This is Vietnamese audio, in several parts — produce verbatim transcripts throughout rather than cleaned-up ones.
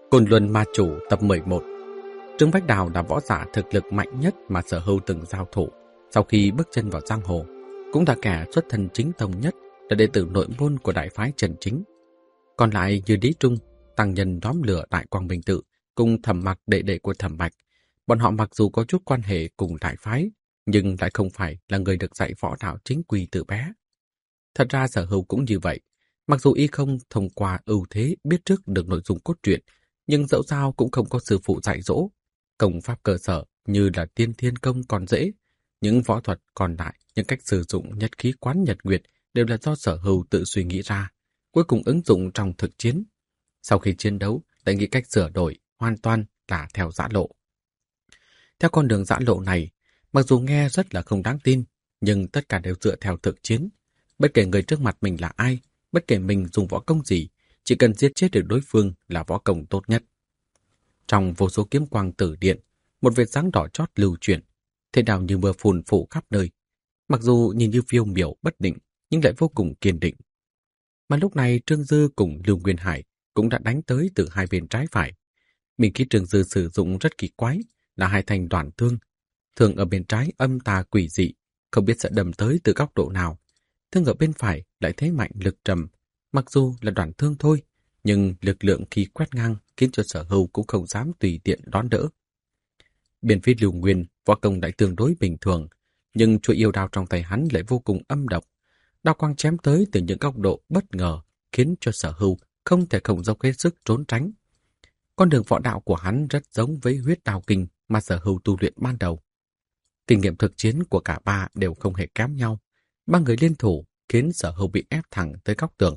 Côn Luân Ma Chủ tập mười một. Trương Bách Đào là võ giả thực lực mạnh nhất mà Sở Hưu từng giao thủ. Sau khi bước chân vào giang hồ, cũng là kẻ xuất thân chính tông nhất, là đệ tử nội môn của đại phái Trần Chính. Còn lại như Lý Trung, tăng nhân đóm lửa Đại Quang Minh Tự, cùng Thẩm Mặc đệ đệ của Thẩm Bạch. Bọn họ mặc dù có chút quan hệ cùng đại phái, nhưng lại không phải là người được dạy võ đạo chính quy từ bé. Thật ra Sở Hưu cũng như vậy. Mặc dù y không thông qua ưu thế biết trước được nội dung cốt truyện, nhưng dẫu sao cũng không có sư phụ dạy dỗ. Công pháp cơ sở như là tiên thiên công còn dễ, những võ thuật còn lại, những cách sử dụng nhất khí quán nhật nguyệt đều là do Sở Hưu tự suy nghĩ ra, cuối cùng ứng dụng trong thực chiến. Sau khi chiến đấu, lại nghĩ cách sửa đổi, hoàn toàn là theo giã lộ. Theo con đường giã lộ này, mặc dù nghe rất là không đáng tin, nhưng tất cả đều dựa theo thực chiến. Bất kể người trước mặt mình là ai, bất kể mình dùng võ công gì, chỉ cần giết chết được đối phương là võ công tốt nhất. Trong vô số kiếm quang tử điện, một vệt sáng đỏ chót lưu chuyển, thế nào như mưa phùn phủ khắp nơi. Mặc dù nhìn như phiêu miểu bất định, nhưng lại vô cùng kiên định. Mà lúc này Trương Dư cùng Lưu Nguyên Hải cũng đã đánh tới từ hai bên trái phải. Mình khi Trương Dư sử dụng rất kỳ quái, là hai thanh đoạn thương. Thương ở bên trái âm tà quỷ dị, không biết sẽ đâm tới từ góc độ nào. Thương ở bên phải lại thế mạnh lực trầm, mặc dù là đoạn thương thôi, nhưng lực lượng khi quét ngang khiến cho Sở Hưu cũng không dám tùy tiện đón đỡ. Bên phía Lưu Nguyên, võ công lại tương đối bình thường, nhưng chuôi yêu đao trong tay hắn lại vô cùng âm độc. Đao quang chém tới từ những góc độ bất ngờ, khiến cho Sở Hưu không thể không dốc hết sức trốn tránh. Con đường võ đạo của hắn rất giống với huyết đao kinh mà Sở Hưu tu luyện ban đầu. Kinh nghiệm thực chiến của cả ba đều không hề kém nhau. Ba người liên thủ khiến Sở Hưu bị ép thẳng tới góc tường.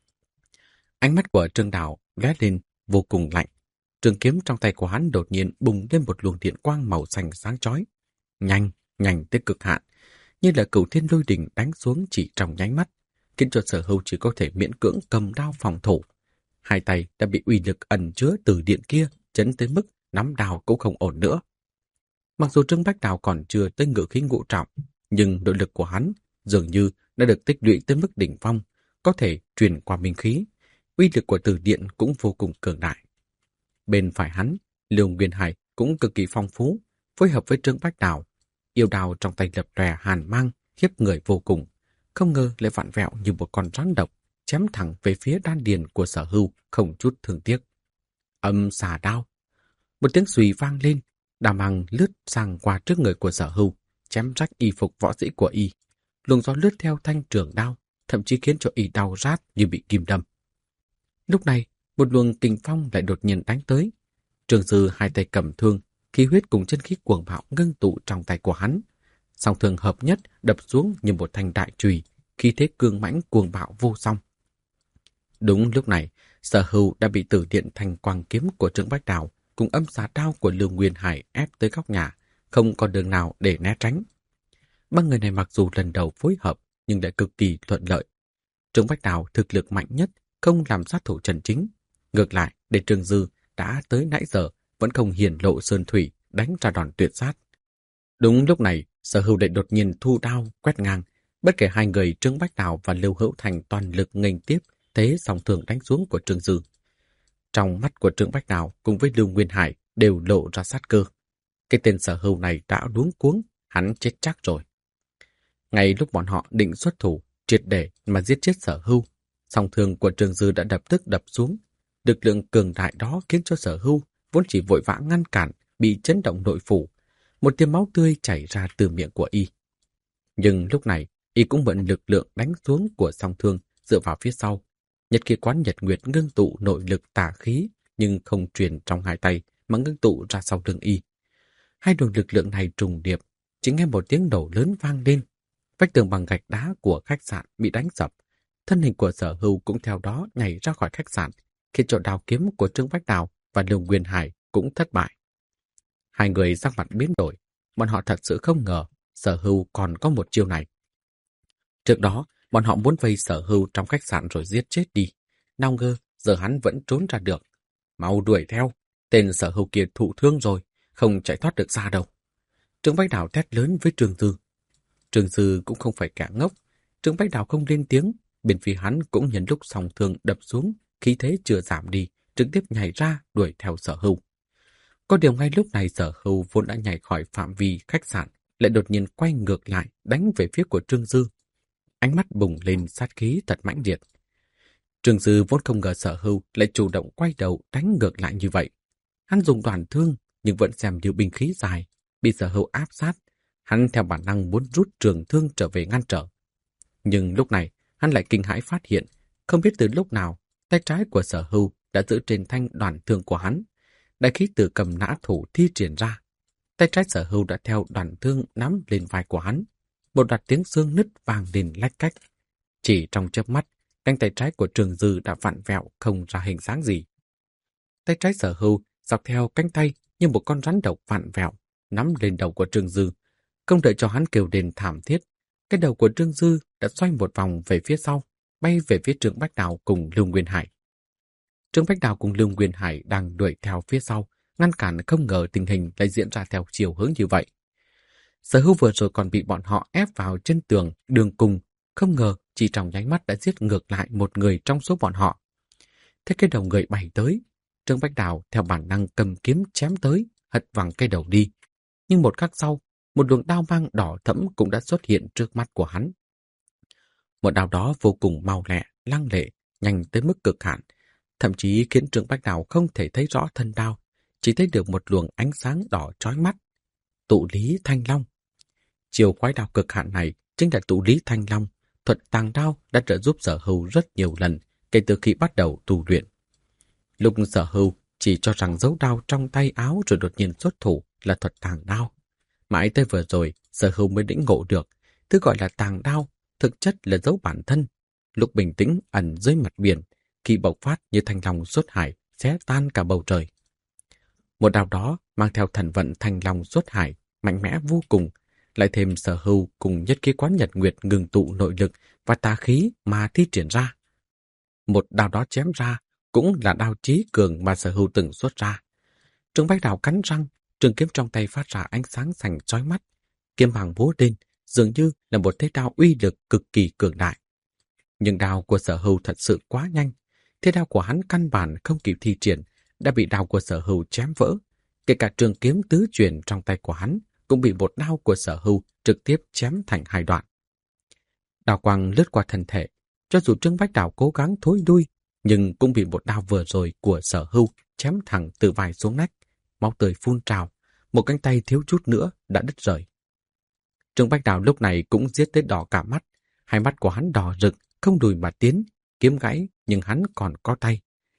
Ánh mắt của Trương Đào lóe lên vô cùng lạnh. Trường kiếm trong tay của hắn đột nhiên bùng lên một luồng điện quang màu xanh sáng chói, nhanh, nhanh tới cực hạn, như là cửu thiên lôi đình đánh xuống chỉ trong nháy mắt, khiến cho Sở Hưu chỉ có thể miễn cưỡng cầm đao phòng thủ. Hai tay đã bị uy lực ẩn chứa từ điện kia chấn tới mức nắm đao cũng không ổn nữa. Mặc dù Trương Bách Đào còn chưa tới ngự khí ngũ trọng, nhưng nội lực của hắn dường như đã được tích lũy tới mức đỉnh phong, có thể truyền qua minh khí. Uy lực của từ điện cũng vô cùng cường đại. Bên phải hắn, Lưu Nguyên Hải cũng cực kỳ phong phú, phối hợp với Trương Bách Đào. Yêu đao trong tay lập lòe hàn mang, khiếp người vô cùng. Không ngờ lại vặn vẹo như một con rắn độc, chém thẳng về phía đan điền của Sở Hưu, không chút thương tiếc. Âm xà đao. Một tiếng xùy vang lên, đao mang lướt sang qua trước người của Sở Hưu, chém rách y phục võ sĩ của y. Luồng gió lướt theo thanh trường đao, thậm chí khiến cho y đau rát như bị kim đâm. Lúc này, một luồng kình phong lại đột nhiên đánh tới. Trương Dư hai tay cầm thương, khí huyết cùng chân khí cuồng bạo ngưng tụ trong tay của hắn. Song thương hợp nhất đập xuống như một thanh đại chùy, khí thế cương mãnh cuồng bạo vô song. Đúng lúc này, Sở Hưu đã bị tử điện thanh quang kiếm của Trương Bách Đào cùng âm xà đao của Lưu Nguyên Hải ép tới góc nhà, không còn đường nào để né tránh. Ba người này mặc dù lần đầu phối hợp nhưng lại cực kỳ thuận lợi. Trương Bách Đào thực lực mạnh nhất, không làm sát thủ Trần Chính. Ngược lại, để Trương Dư đã tới nãy giờ vẫn không hiển lộ sơn thủy đánh ra đòn tuyệt sát. Đúng lúc này, Sở Hưu lại đột nhiên thu đao quét ngang. Bất kể hai người Trương Bách Đào và Lưu Hữu Thành toàn lực nghênh tiếp thế song thường đánh xuống của Trương Dư. Trong mắt của Trương Bách Đào cùng với Lưu Nguyên Hải đều lộ ra sát cơ. Cái tên Sở Hưu này đã luống cuống, hắn chết chắc rồi. Ngay lúc bọn họ định xuất thủ triệt để mà giết chết Sở Hưu, song thương của Trương Dư đã đập tức đập xuống. Lực lượng cường đại đó khiến cho Sở Hưu vốn chỉ vội vã ngăn cản, bị chấn động nội phủ. Một tia máu tươi chảy ra từ miệng của y. Nhưng lúc này, y cũng mượn lực lượng đánh xuống của song thương dựa vào phía sau. Nhật khí quán nhật nguyệt ngưng tụ nội lực tà khí, nhưng không truyền trong hai tay mà ngưng tụ ra sau lưng y. Hai luồng lực lượng này trùng điệp, chỉ nghe một tiếng nổ lớn vang lên. Vách tường bằng gạch đá của khách sạn bị đánh sập. Thân hình của Sở Hưu cũng theo đó nhảy ra khỏi khách sạn, khiến cho đao kiếm của Trương Bách Đào và Lưu Nguyên Hải cũng thất bại. Hai người sắc mặt biến đổi, bọn họ thật sự không ngờ Sở Hưu còn có một chiêu này. Trước đó, bọn họ muốn vây Sở Hưu trong khách sạn rồi giết chết đi. Nào ngờ, giờ hắn vẫn trốn ra được. Mau đuổi theo, tên Sở Hưu kia thụ thương rồi, không chạy thoát được ra đâu. Trương Bách Đào thét lớn với Trương Dư. Trương Dư cũng không phải kẻ ngốc. Trương Bách Đào không lên tiếng, bên phía hắn cũng nhân lúc song thương đập xuống, khí thế chưa giảm đi, trực tiếp nhảy ra đuổi theo Sở Hưu. Có điều ngay lúc này Sở Hưu vốn đã nhảy khỏi phạm vi khách sạn, lại đột nhiên quay ngược lại đánh về phía của Trương Dư. Ánh mắt bùng lên sát khí thật mãnh liệt. Trương Dư vốn không ngờ Sở Hưu lại chủ động quay đầu đánh ngược lại như vậy. Hắn dùng đoàn thương nhưng vẫn xem như binh khí dài, bị Sở Hưu áp sát. Hắn theo bản năng muốn rút trường thương trở về ngăn trở. Nhưng lúc này hắn lại kinh hãi phát hiện, không biết từ lúc nào tay trái của Sở Hưu đã giữ trên thanh đoàn thương của hắn. Đại khí từ cầm nã thủ thi triển ra. Tay trái Sở Hưu đã theo đoàn thương nắm lên vai của hắn. Một đoạn tiếng xương nứt vang lên lách cách. Chỉ trong chớp mắt, cánh tay trái của Trương Dư đã vặn vẹo không ra hình dáng gì. Tay trái Sở Hưu dọc theo cánh tay như một con rắn độc vặn vẹo, nắm lên đầu của Trương Dư. Không đợi cho hắn kêu lên thảm thiết, cái đầu của Trương Dư đã xoay một vòng về phía sau, bay về phía Trương Bách Đào cùng Lưu Nguyên Hải. Trương Bách Đào cùng Lưu Nguyên Hải đang đuổi theo phía sau, ngăn cản không ngờ tình hình lại diễn ra theo chiều hướng như vậy. Sở Hưu vừa rồi còn bị bọn họ ép vào chân tường, đường cùng, không ngờ chỉ trong nháy mắt đã giết ngược lại một người trong số bọn họ. Thế cái đầu người bay tới, Trương Bách Đào theo bản năng cầm kiếm chém tới, hất văng cây đầu đi. Nhưng một khắc sau, một luồng đao mang đỏ thẫm cũng đã xuất hiện trước mắt của hắn. Một đao đó vô cùng mau lẹ, lăng lệ, nhanh tới mức cực hạn, thậm chí khiến Trương Bách Đào không thể thấy rõ thân đao, chỉ thấy được một luồng ánh sáng đỏ chói mắt. Tụ lý thanh long. Chiều quái đao cực hạn này chính là tụ lý thanh long, thuật tàng đao đã trợ giúp Sở Hưu rất nhiều lần kể từ khi bắt đầu tu luyện. Lúc Sở Hưu chỉ cho rằng giấu đao trong tay áo rồi đột nhiên xuất thủ là thuật tàng đao. Mãi tới vừa rồi, Sở Hưu mới lĩnh ngộ được, thứ gọi là tàng đao, thực chất là giấu bản thân. Lúc bình tĩnh ẩn dưới mặt biển, khi bộc phát như thanh long xuất hải, xé tan cả bầu trời. Một đao đó mang theo thần vận thanh long xuất hải, mạnh mẽ vô cùng, lại thêm Sở Hưu cùng nhất khí quán nhật nguyệt ngừng tụ nội lực và tà khí mà thi triển ra. Một đao đó chém ra cũng là đao chí cường mà Sở Hưu từng xuất ra. Trương Bách Đào cắn răng, trường kiếm trong tay phát ra ánh sáng sành chói mắt, kiếm bằng búa lên, dường như là một thế đao uy lực cực kỳ cường đại. Nhưng đao của Sở Hưu thật sự quá nhanh, thế đao của hắn căn bản không kịp thi triển, đã bị đao của Sở Hưu chém vỡ. Kể cả trường kiếm tứ truyền trong tay của hắn cũng bị một đao của Sở Hưu trực tiếp chém thành hai đoạn. Đao quang lướt qua thân thể, cho dù Trương Bách Đào cố gắng thối đuôi, nhưng cũng bị một đao vừa rồi của Sở Hưu chém thẳng từ vai xuống nách, máu tươi phun trào, một cánh tay thiếu chút nữa đã đứt rời. Trương Bách Đào lúc này cũng giết tới đỏ cả mắt, hai mắt của hắn đỏ rực, không lùi mà tiến, kiếm gãy nhưng hắn còn có tay.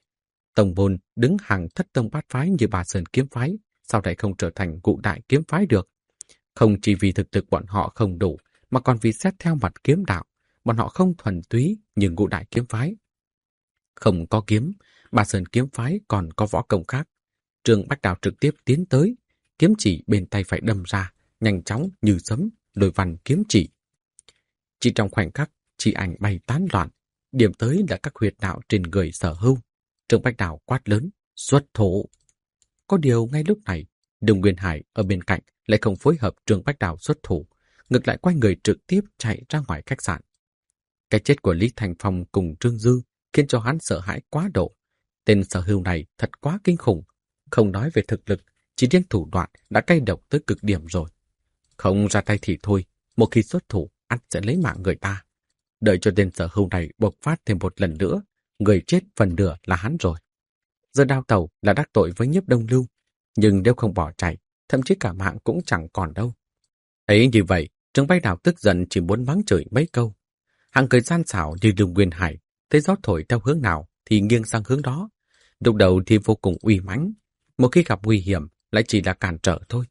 Tổng môn đứng hàng thất tông bát phái như Bà Sơn kiếm phái, sao lại không trở thành Ngũ Đại kiếm phái được? Không chỉ vì thực lực bọn họ không đủ, mà còn vì xét theo mặt kiếm đạo, bọn họ không thuần túy như Ngũ Đại kiếm phái. Không có kiếm, Bà Sơn kiếm phái còn có võ công khác. Trương Bách Đào trực tiếp tiến tới, kiếm chỉ bên tay phải đâm ra, nhanh chóng như sấm, đôi văn kiếm chỉ. Chỉ trong khoảnh khắc, chỉ ảnh bay tán loạn, điểm tới là các huyệt đạo trên người Sở Hưu. Trương Bách Đào quát lớn, xuất thủ. Có điều ngay lúc này, Đồng Nguyên Hải ở bên cạnh lại không phối hợp Trương Bách Đào xuất thủ, ngược lại quay người trực tiếp chạy ra ngoài khách sạn. Cái chết của Lý Thành Phong cùng Trương Dư khiến cho hắn sợ hãi quá độ. Tên Sở Hưu này thật quá kinh khủng, không nói về thực lực, chỉ riêng thủ đoạn đã cay độc tới cực điểm rồi. Không ra tay thì thôi, một khi xuất thủ, ắt sẽ lấy mạng người ta. Đợi cho tên Sở Hưu này bộc phát thêm một lần nữa, người chết phần nửa là hắn rồi. Giờ đao tẩu là đắc tội với Nhiếp Đông Lưu, nhưng nếu không bỏ chạy, thậm chí cả mạng cũng chẳng còn đâu. Ấy như vậy, Trương Bách Đào tức giận chỉ muốn mắng chửi mấy câu. Hàng cười gian xảo như Đường Nguyên Hải, thấy gió thổi theo hướng nào thì nghiêng sang hướng đó. Lúc đầu thì vô cùng uy mãnh, một khi gặp nguy hiểm lại chỉ là cản trở thôi.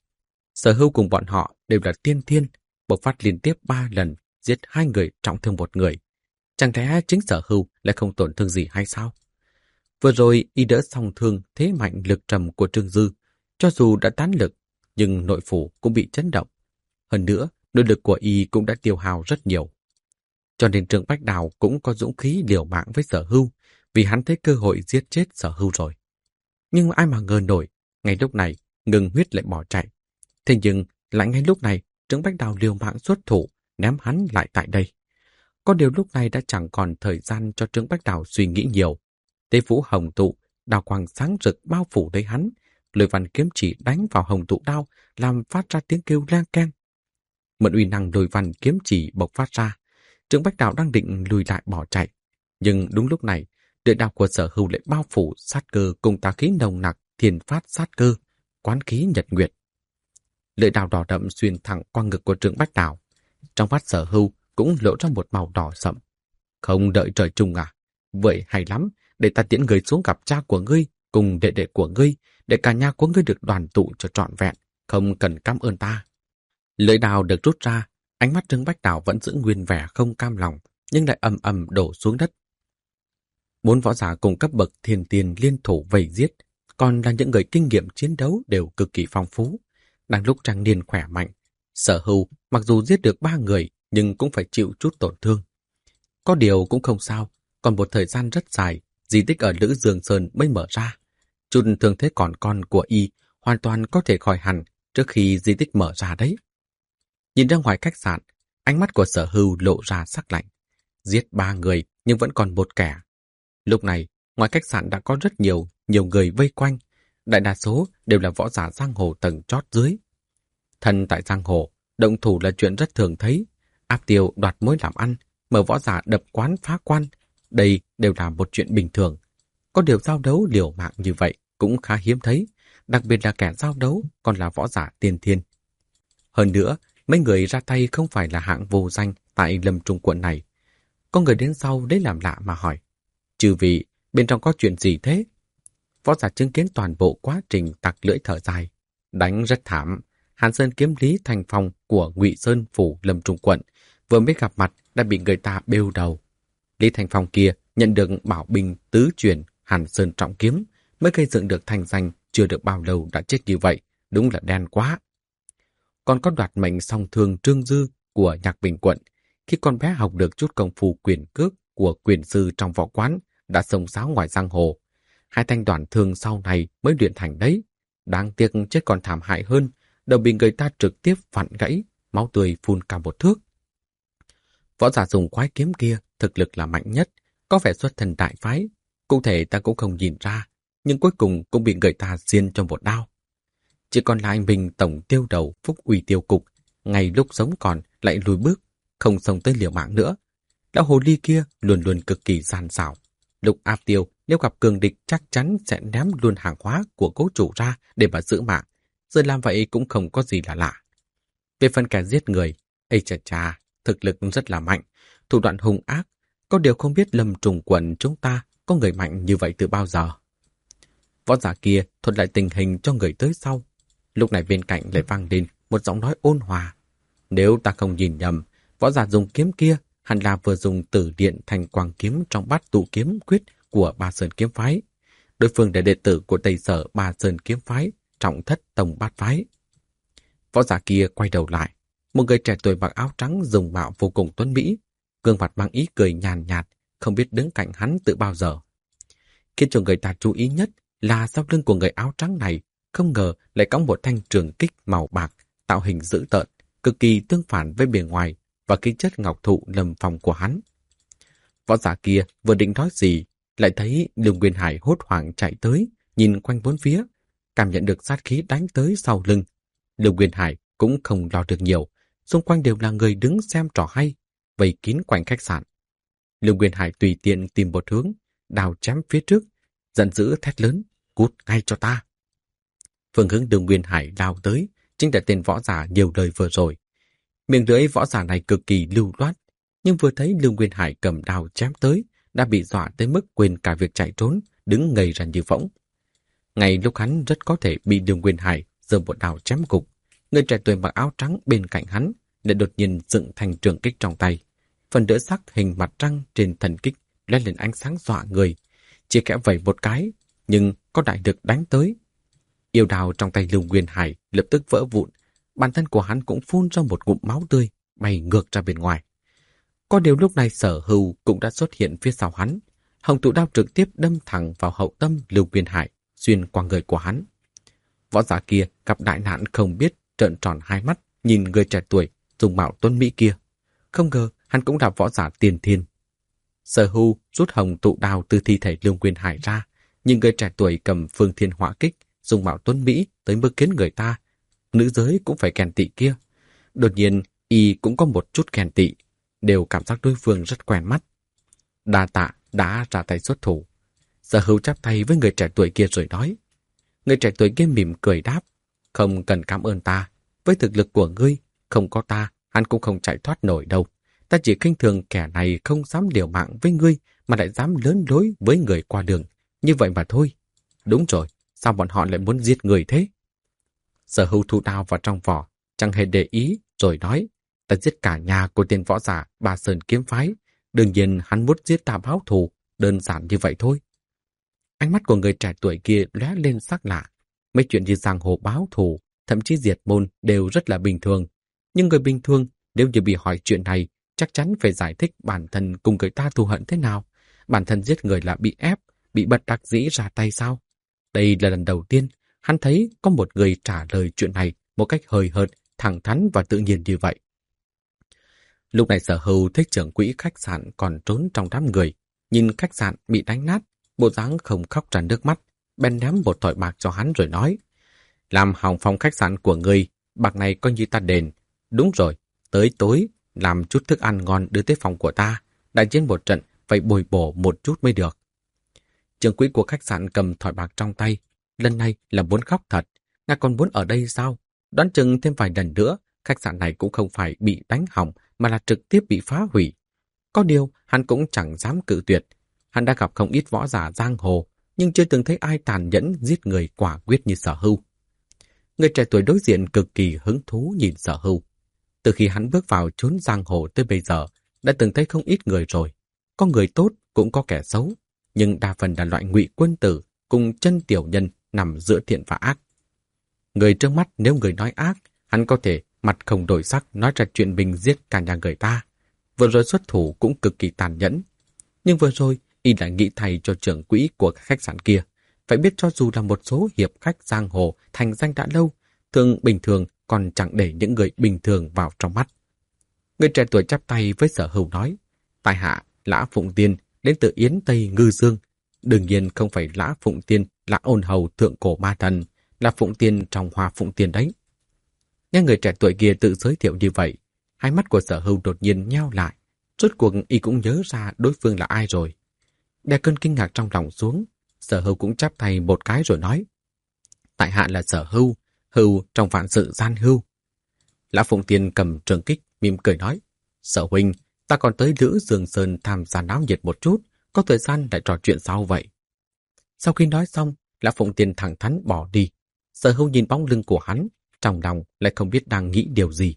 Sở Hưu cùng bọn họ đều là tiên thiên, bộc phát liên tiếp ba lần, giết hai người trọng thương một người. Chẳng lẽ chính Sở Hưu lại không tổn thương gì hay sao? Vừa rồi y đỡ xong thương thế mạnh lực trầm của Trương Dư, cho dù đã tán lực, nhưng nội phủ cũng bị chấn động. Hơn nữa, nội lực của y cũng đã tiêu hao rất nhiều. Cho nên Trương Bách Đào cũng có dũng khí liều mạng với Sở Hưu, vì hắn thấy cơ hội giết chết Sở Hưu rồi. Nhưng ai mà ngờ nổi, ngay lúc này ngừng huyết lại bỏ chạy. Thế nhưng lại ngay lúc này Trương Bách Đào liều mạng xuất thủ, ném hắn lại tại đây. Có điều lúc này đã chẳng còn thời gian cho Trương Bách Đào suy nghĩ nhiều. Tế Vũ Hồng Tụ đao quang sáng rực bao phủ lấy hắn, lôi văn kiếm chỉ đánh vào hồng tụ đao, làm phát ra tiếng kêu leng keng. Mượn uy năng lôi văn kiếm chỉ bộc phát ra, Trương Bách Đào đang định lùi lại bỏ chạy, nhưng đúng lúc này, lưỡi đao của Sở Hưu lại bao phủ sát cơ cùng tà khí nồng nặc thiền phát sát cơ, quán khí nhật nguyệt. Lưỡi đao đỏ đậm xuyên thẳng qua ngực của Trương Bách Đào, trong mắt Sở Hưu cũng lộ ra một màu đỏ sậm. Không đợi trời chung à? Vậy hay lắm, để ta tiễn người xuống gặp cha của ngươi cùng đệ đệ của ngươi, để cả nhà của ngươi được đoàn tụ cho trọn vẹn, không cần cảm ơn ta. Lưỡi đao được rút ra, ánh mắt Trương Bách Đào vẫn giữ nguyên vẻ không cam lòng, nhưng lại ầm ầm đổ xuống đất. Bốn võ giả cùng cấp bậc thiên tiên liên thủ vây giết, còn là những người kinh nghiệm chiến đấu đều cực kỳ phong phú. Đang lúc Trang Niên khỏe mạnh, Sở Hưu mặc dù giết được ba người nhưng cũng phải chịu chút tổn thương. Có điều cũng không sao, còn một thời gian rất dài, di tích ở Lữ Dương Sơn mới mở ra. Chút thương thế còn con của y hoàn toàn có thể khỏi hẳn trước khi di tích mở ra đấy. Nhìn ra ngoài khách sạn, ánh mắt của Sở Hưu lộ ra sắc lạnh. Giết ba người nhưng vẫn còn một kẻ. Lúc này, ngoài khách sạn đã có rất nhiều, nhiều người vây quanh. Đại đa số đều là võ giả giang hồ tầng chót dưới. Thân tại giang hồ, động thủ là chuyện rất thường thấy. Áp tiêu đoạt mối làm ăn, mở võ giả đập quán phá quan, đây đều là một chuyện bình thường. Có điều giao đấu liều mạng như vậy cũng khá hiếm thấy, đặc biệt là kẻ giao đấu còn là võ giả tiên thiên. Hơn nữa, mấy người ra tay không phải là hạng vô danh tại Lâm Trung quận này. Có người đến sau đấy làm lạ mà hỏi, chư vị, bên trong có chuyện gì thế? Võ giả chứng kiến toàn bộ quá trình tặc lưỡi thở dài. Đánh rất thảm. Hàn Sơn kiếm Lý Thành Phong của Ngụy Sơn phủ Lâm Trung quận vừa mới gặp mặt đã bị người ta bêu đầu. Lý Thành Phong kia nhận được bảo binh tứ truyền Hàn Sơn trọng kiếm, mới gây dựng được thành danh chưa được bao lâu đã chết như vậy, đúng là đen quá. Còn có đoạt mệnh song thương Trương Dư của Nhạc Bình quận, khi con bé học được chút công phu quyền cước của quyền sư trong võ quán, đã xông xáo ngoài giang hồ. Hai thanh đoạn thương sau này mới luyện thành đấy. Đáng tiếc chết còn thảm hại hơn, đầu bị người ta trực tiếp vặn gãy, máu tươi phun cả một thước. Võ giả dùng quái kiếm kia thực lực là mạnh nhất, có vẻ xuất thân đại phái. Cụ thể ta cũng không nhìn ra, nhưng cuối cùng cũng bị người ta xiên cho một đao. Chỉ còn lại mình tổng tiêu đầu Phúc Uy tiêu cục, ngay lúc sống còn lại lùi bước, không xông tới liều mạng nữa. Lão hồ ly kia luôn luôn cực kỳ gian xảo. Lúc áp tiêu, nếu gặp cường địch chắc chắn sẽ ném luôn hàng hóa của cố chủ ra để mà giữ mạng. Giờ làm vậy cũng không có gì là lạ. Về phần kẻ giết người, ây chà chà, thực lực rất là mạnh, thủ đoạn hung ác. Có điều không biết Lâm Trùng quận chúng ta có người mạnh như vậy từ bao giờ. Võ giả kia thuật lại tình hình cho người tới sau. Lúc này bên cạnh lại vang lên một giọng nói ôn hòa. Nếu ta không nhìn nhầm, võ giả dùng kiếm kia hẳn là vừa dùng tử điện thành quang kiếm trong bát tụ kiếm quyết của Ba Sơn kiếm phái. Đối phương là đệ tử của Tây Sở Ba Sơn kiếm phái, trọng thất tông bát phái. Võ giả kia quay đầu lại, một người trẻ tuổi mặc áo trắng dùng mạo vô cùng tuấn mỹ, gương mặt mang ý cười nhàn nhạt, không biết đứng cạnh hắn từ bao giờ. Khiến cho người ta chú ý nhất là sau lưng của người áo trắng này không ngờ lại cõng một thanh trường kích màu bạc, tạo hình dữ tợn, cực kỳ tương phản với bề ngoài và khí chất ngọc thụ lâm phong của hắn. Võ giả kia vừa định nói gì, lại thấy Lưu Nguyên Hải hốt hoảng chạy tới, nhìn quanh bốn phía, cảm nhận được sát khí đánh tới sau lưng. Lưu Nguyên Hải cũng không lo được nhiều, xung quanh đều là người đứng xem trò hay, vây kín quanh khách sạn. Lưu Nguyên Hải tùy tiện tìm một hướng, đào chém phía trước, giận dữ thét lớn, cút ngay cho ta. Phương hướng Lưu Nguyên Hải lao tới, chính là tên võ giả nhiều lời vừa rồi. Miệng lưỡi võ giả này cực kỳ lưu loát, nhưng vừa thấy Lưu Nguyên Hải cầm đao chém tới, đã bị dọa tới mức quên cả việc chạy trốn, đứng ngây ra như phỗng. Ngay lúc hắn rất có thể bị Lưu Nguyên Hải giơ một đao chém gục, người trẻ tuổi mặc áo trắng bên cạnh hắn lại đột nhiên dựng thành trường kích trong tay. Phần đỡ sắc hình mặt trăng trên thần kích lóe lên ánh sáng dọa người, chỉ kẽ vẩy một cái, nhưng có đại lực đánh tới. Yêu đao trong tay Lưu Nguyên Hải lập tức vỡ vụn, bản thân của hắn cũng phun ra một ngụm máu tươi, bay ngược ra bên ngoài. Có điều lúc này Sở Hưu cũng đã xuất hiện phía sau hắn, hồng tụ đao trực tiếp đâm thẳng vào hậu tâm Lưu Nguyên Hải, xuyên qua người của hắn. Võ giả kia gặp đại nạn không biết, trợn tròn hai mắt nhìn người trẻ tuổi dùng mạo tuấn mỹ kia, không ngờ hắn cũng là võ giả tiền thiên. Sở Hưu rút hồng tụ đao từ thi thể Lưu Nguyên Hải ra, nhưng người trẻ tuổi cầm phương thiên hỏa kích, dùng mạo tuấn Mỹ tới mức khiến người ta, nữ giới cũng phải ghen tị kia. Đột nhiên, y cũng có một chút ghen tị, đều cảm giác đối phương rất quen mắt. Đa tạ đã ra tay xuất thủ. Sở Hữu chắp tay với người trẻ tuổi kia rồi nói. Người trẻ tuổi kia mỉm cười đáp, không cần cảm ơn ta, với thực lực của ngươi, không có ta, hắn cũng không chạy thoát nổi đâu. Ta chỉ khinh thường kẻ này không dám liều mạng với ngươi mà lại dám lớn lối với người qua đường, như vậy mà thôi. Đúng rồi, sao bọn họ lại muốn giết người thế? Sở Hữu thu đao vào trong vỏ, chẳng hề để ý, rồi nói, ta giết cả nhà của tên võ giả Ba Sơn kiếm phái, đương nhiên hắn muốn giết ta báo thù, đơn giản như vậy thôi. Ánh mắt của người trẻ tuổi kia lóe lên sắc lạ. Mấy chuyện như giang hồ báo thù, thậm chí diệt môn đều rất là bình thường. Nhưng người bình thường, nếu như bị hỏi chuyện này, chắc chắn phải giải thích bản thân cùng người ta thù hận thế nào. Bản thân giết người là bị ép, bị bất đắc dĩ ra tay sao? Đây là lần đầu tiên hắn thấy có một người trả lời chuyện này một cách hời hợt, thẳng thắn và tự nhiên như vậy. Lúc này Sở Hữu thấy trưởng quỹ khách sạn còn trốn trong đám người, nhìn khách sạn bị đánh nát, bộ dáng không khóc ra nước mắt, bèn ném một thỏi bạc cho hắn rồi nói, làm hỏng phòng khách sạn của ngươi, bạc này coi như ta đền. Đúng rồi, tới tối làm chút thức ăn ngon đưa tới phòng của ta, đại chiến một trận phải bồi bổ một chút mới được. Trưởng quỹ của khách sạn cầm thỏi bạc trong tay, lần này là muốn khóc thật, ngài còn muốn ở đây sao? Đoán chừng thêm vài lần nữa, khách sạn này cũng không phải bị đánh hỏng mà là trực tiếp bị phá hủy. Có điều, hắn cũng chẳng dám cự tuyệt. Hắn đã gặp không ít võ giả giang hồ, nhưng chưa từng thấy ai tàn nhẫn giết người quả quyết như Sở Hữu. Người trẻ tuổi đối diện cực kỳ hứng thú nhìn Sở Hữu. Từ khi hắn bước vào chốn giang hồ tới bây giờ, đã từng thấy không ít người rồi. Có người tốt cũng có kẻ xấu, nhưng đa phần là loại ngụy quân tử cùng chân tiểu nhân nằm giữa thiện và ác. Người trước mắt nếu người nói ác, hắn có thể mặt không đổi sắc nói ra chuyện mình giết cả nhà người ta. Vừa rồi xuất thủ cũng cực kỳ tàn nhẫn. Nhưng vừa rồi, y lại nghĩ thay cho trưởng quỹ của khách sạn kia. Phải biết cho dù là một số hiệp khách giang hồ thành danh đã lâu, thường bình thường còn chẳng để những người bình thường vào trong mắt. Người trẻ tuổi chắp tay với Sở Hữu nói, tại hạ Lã Phụng Tiên đến từ Yến Tây Ngư Dương. Đương nhiên không phải Lã Phụng Tiên là ôn hầu thượng cổ ma thần, là Phụng Tiên trong Hoa Phụng Tiên đấy. Nghe người trẻ tuổi kia tự giới thiệu như vậy, hai mắt của Sở Hữu đột nhiên nheo lại. Rốt cuộc y cũng nhớ ra đối phương là ai rồi. Đè cơn kinh ngạc trong lòng xuống, Sở Hữu cũng chắp tay một cái rồi nói, tại hạ là Sở Hữu, Hữu trong vạn sự gian hưu. Lã Phụng Tiên cầm trường kích, mỉm cười nói, Sở huynh, ta còn tới Lữ Dương Sơn tham gia náo nhiệt một chút, có thời gian để trò chuyện sau vậy. Sau khi nói xong, Lã Phụng Tiên thẳng thắn bỏ đi. Sở Hữu nhìn bóng lưng của hắn, trong lòng lại không biết đang nghĩ điều gì.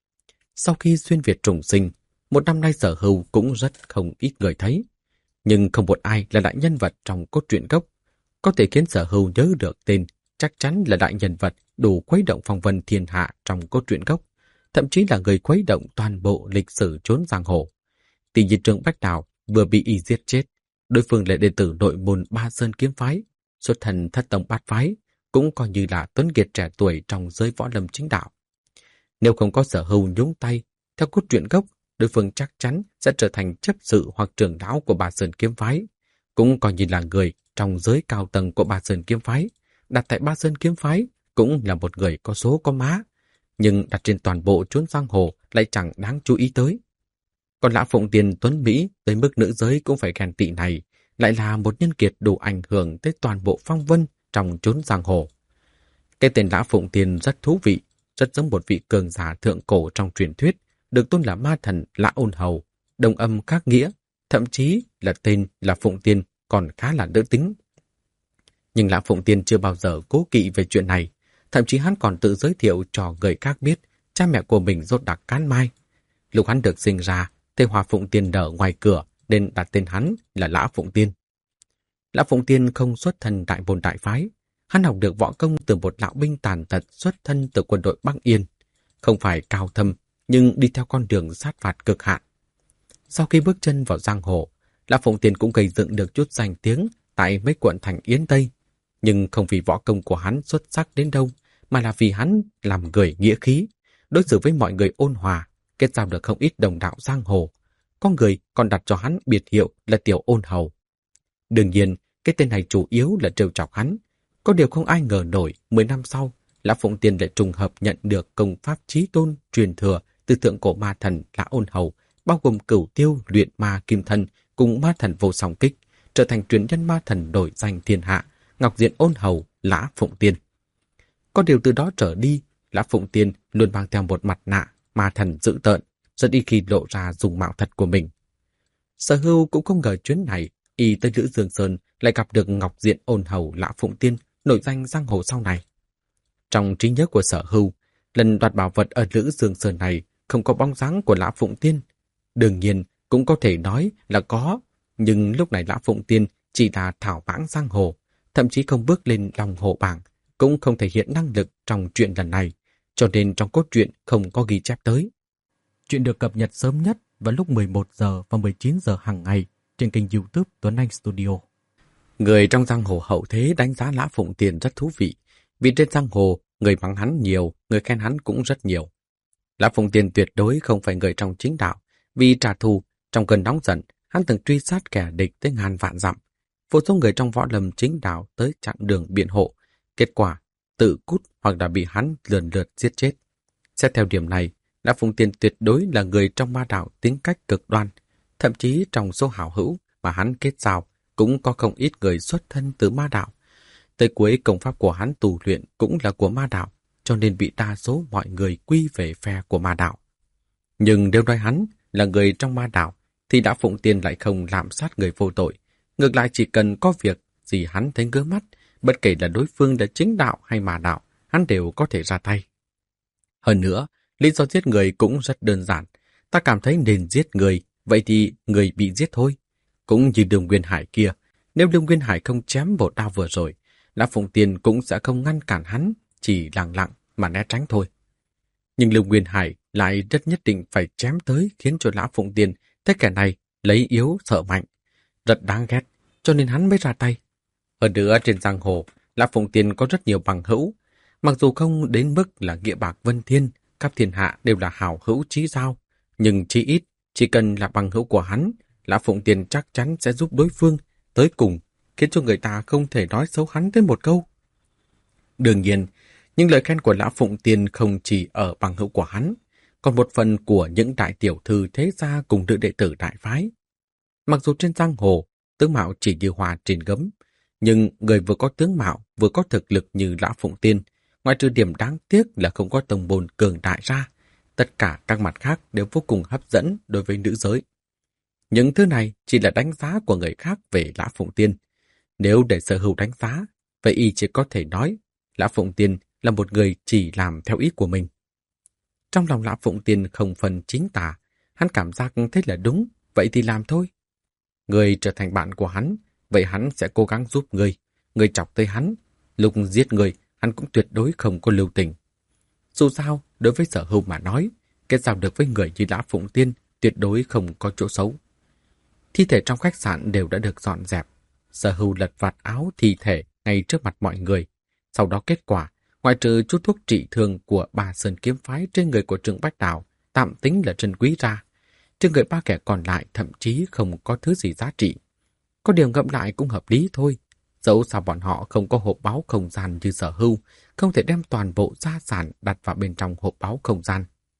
Sau khi xuyên Việt trùng sinh, một năm nay Sở Hữu cũng rất không ít người thấy. Nhưng không một ai là đại nhân vật trong cốt truyện gốc. Có thể khiến Sở Hữu nhớ được tên, chắc chắn là đại nhân vật đủ khuấy động phong vân thiên hạ trong cốt truyện gốc, thậm chí là người khuấy động toàn bộ lịch sử chốn giang hồ. Tỷ nhi Trương Bách Đào vừa bị y giết chết, đối phương là đệ tử nội môn Ba Sơn kiếm phái, xuất thân thất tông bát phái, cũng coi như là tuấn kiệt trẻ tuổi trong giới võ lâm chính đạo. Nếu không có Sở Hữu nhúng tay, theo cốt truyện gốc, đối phương chắc chắn sẽ trở thành chấp sự hoặc trưởng lão của Ba Sơn kiếm phái, cũng coi như là người trong giới cao tầng của Ba Sơn kiếm phái. Đặt tại Ba Sơn kiếm phái cũng là một người có số có má, nhưng đặt trên toàn bộ chốn giang hồ lại chẳng đáng chú ý tới. Còn Lã Phụng Tiên tuấn Mỹ tới mức nữ giới cũng phải ghen tị này, lại là một nhân kiệt đủ ảnh hưởng tới toàn bộ phong vân trong chốn giang hồ. Cái tên Lã Phụng Tiên rất thú vị, rất giống một vị cường giả thượng cổ trong truyền thuyết, được tôn là ma thần Lã Ôn Hầu, đồng âm khác nghĩa, thậm chí là tên là Phụng Tiên còn khá là nữ tính. Nhưng Lã Phụng Tiên chưa bao giờ cố kỵ về chuyện này, thậm chí hắn còn tự giới thiệu cho người khác biết cha mẹ của mình rốt đặc cán mai. Lúc hắn được sinh ra, cây hoa Phụng Tiên nở ngoài cửa nên đặt tên hắn là Lã Phụng Tiên. Lã Phụng Tiên không xuất thân đại môn đại phái, hắn học được võ công từ một lão binh tàn tật xuất thân từ quân đội Bắc Yên, không phải cao thâm nhưng đi theo con đường sát phạt cực hạn. Sau khi bước chân vào giang hồ, Lã Phụng Tiên cũng gây dựng được chút danh tiếng tại mấy quận thành Yến Tây, nhưng không vì võ công của hắn xuất sắc đến đâu, mà là vì hắn làm người nghĩa khí, đối xử với mọi người ôn hòa, kết giao được không ít đồng đạo giang hồ. Có người còn đặt cho hắn biệt hiệu là Tiểu Ôn Hầu. Đương nhiên, Cái tên này chủ yếu là trêu chọc hắn. Có điều không ai ngờ nổi, mười năm sau, Lã Phụng Tiên lại trùng hợp nhận được công pháp chí tôn truyền thừa từ thượng cổ ma thần Lã Ôn Hầu, bao gồm cửu tiêu, luyện ma kim thân cùng ma thần vô song kích, trở thành truyền nhân ma thần nổi danh thiên hạ, Ngọc Diện Ôn Hầu Lã Phụng Tiên. Có điều từ đó trở đi, Lã Phụng Tiên luôn mang theo một mặt nạ ma thần dữ tợn, rất ít khi lộ ra dung mạo thật của mình. Sở Hưu cũng không ngờ chuyến này y tới Lữ Dương Sơn lại gặp được Ngọc Diện Ôn Hầu Lã Phụng Tiên, nổi danh giang hồ sau này. Trong trí nhớ của Sở Hưu, lần đoạt bảo vật ở Lữ Dương Sơn này không có bóng dáng của Lã Phụng Tiên. Đương nhiên cũng có thể nói là có, nhưng lúc này Lã Phụng Tiên chỉ là thảo vãng giang hồ, thậm chí không bước lên lòng hồ bảng, cũng không thể hiện năng lực trong chuyện lần này, cho nên trong cốt truyện không có ghi chép tới. Chuyện được cập nhật sớm nhất vào lúc mười một giờ và mười chín giờ hàng ngày trên kênh YouTube Tuấn Anh Studio. Người trong giang hồ hậu thế đánh giá Lã Phụng Tiên rất thú vị, vì trên giang hồ người mắng hắn nhiều, người khen hắn cũng rất nhiều. Lã Phụng Tiên tuyệt đối không phải người trong chính đạo, vì trả thù trong cơn nóng giận, hắn từng truy sát kẻ địch tới ngàn vạn dặm, vô số người trong võ lâm chính đạo tới chặn đường biện hộ, kết quả tự cút hoặc đã bị hắn lần lượt giết chết. Xét theo điểm này, Lã Phụng Tiên tuyệt đối là người trong ma đạo tính cách cực đoan, thậm chí trong số hảo hữu mà hắn kết giao cũng có không ít người xuất thân từ ma đạo. Tới cuối công pháp của hắn tu luyện cũng là của ma đạo, cho nên bị đa số mọi người quy về phe của ma đạo. Nhưng nếu nói hắn là người trong ma đạo, thì Lã Phụng Tiên lại không lạm sát người vô tội. Ngược lại chỉ cần có việc gì hắn thấy ngứa mắt, bất kể là đối phương là chính đạo hay ma đạo, hắn đều có thể ra tay. Hơn nữa, lý do giết người cũng rất đơn giản. Ta cảm thấy nên giết người, vậy thì người bị giết thôi. Cũng như Lương Nguyên Hải kia, nếu Lương Nguyên Hải không chém một đao vừa rồi, Lã Phụng Tiên cũng sẽ không ngăn cản hắn, chỉ lặng lặng mà né tránh thôi. Nhưng Lương Nguyên Hải lại rất nhất định phải chém tới, khiến cho Lã Phụng Tiên thấy kẻ này lấy yếu sợ mạnh, rất đáng ghét, cho nên hắn mới ra tay. Ở nữa trên giang hồ, Lã Phụng Tiên có rất nhiều bằng hữu, mặc dù không đến mức là nghĩa bạc vân thiên, khắp thiên hạ đều là hảo hữu chí giao, nhưng chí ít chỉ cần là bằng hữu của hắn, Lã Phụng Tiên chắc chắn sẽ giúp đối phương tới cùng, khiến cho người ta không thể nói xấu hắn tới một câu. Đương nhiên, những lời khen của Lã Phụng Tiên không chỉ ở bằng hữu của hắn, còn một phần của những đại tiểu thư thế gia cùng nữ đệ tử đại phái. Mặc dù trên giang hồ, tướng mạo chỉ như hoa trên gấm, nhưng người vừa có tướng mạo vừa có thực lực như Lã Phụng Tiên, ngoài trừ điểm đáng tiếc là không có tông môn cường đại ra, tất cả các mặt khác đều vô cùng hấp dẫn đối với nữ giới. Những thứ này chỉ là đánh giá của người khác về Lã Phụng Tiên. Nếu để Sở Hưu đánh giá, vậy y chỉ có thể nói Lã Phụng Tiên là một người chỉ làm theo ý của mình. Trong lòng Lã Phụng Tiên không phần chính tà, hắn cảm giác thế là đúng, vậy thì làm thôi. Người trở thành bạn của hắn, vậy hắn sẽ cố gắng giúp người. Người chọc tới hắn, lúc giết người, hắn cũng tuyệt đối không có lưu tình. Dù sao, đối với Sở Hưu mà nói, kết giao được với người như Lã Phụng Tiên tuyệt đối không có chỗ xấu. Thi thể trong khách sạn đều đã được dọn dẹp. Sở Hưu lật vạt áo thi thể ngay trước mặt mọi người. Sau đó kết quả, ngoại trừ chút thuốc trị thương của Bà Sơn kiếm phái trên người của Trương Bách Đào, tạm tính là trân quý ra. Trên người ba kẻ còn lại thậm chí không có thứ gì giá trị. Có điều ngẫm lại cũng hợp lý thôi. Dẫu sao bọn họ không có hộp báu không gian như Sở Hưu, không thể đem toàn bộ gia sản đặt vào bên trong hộp báu không gian.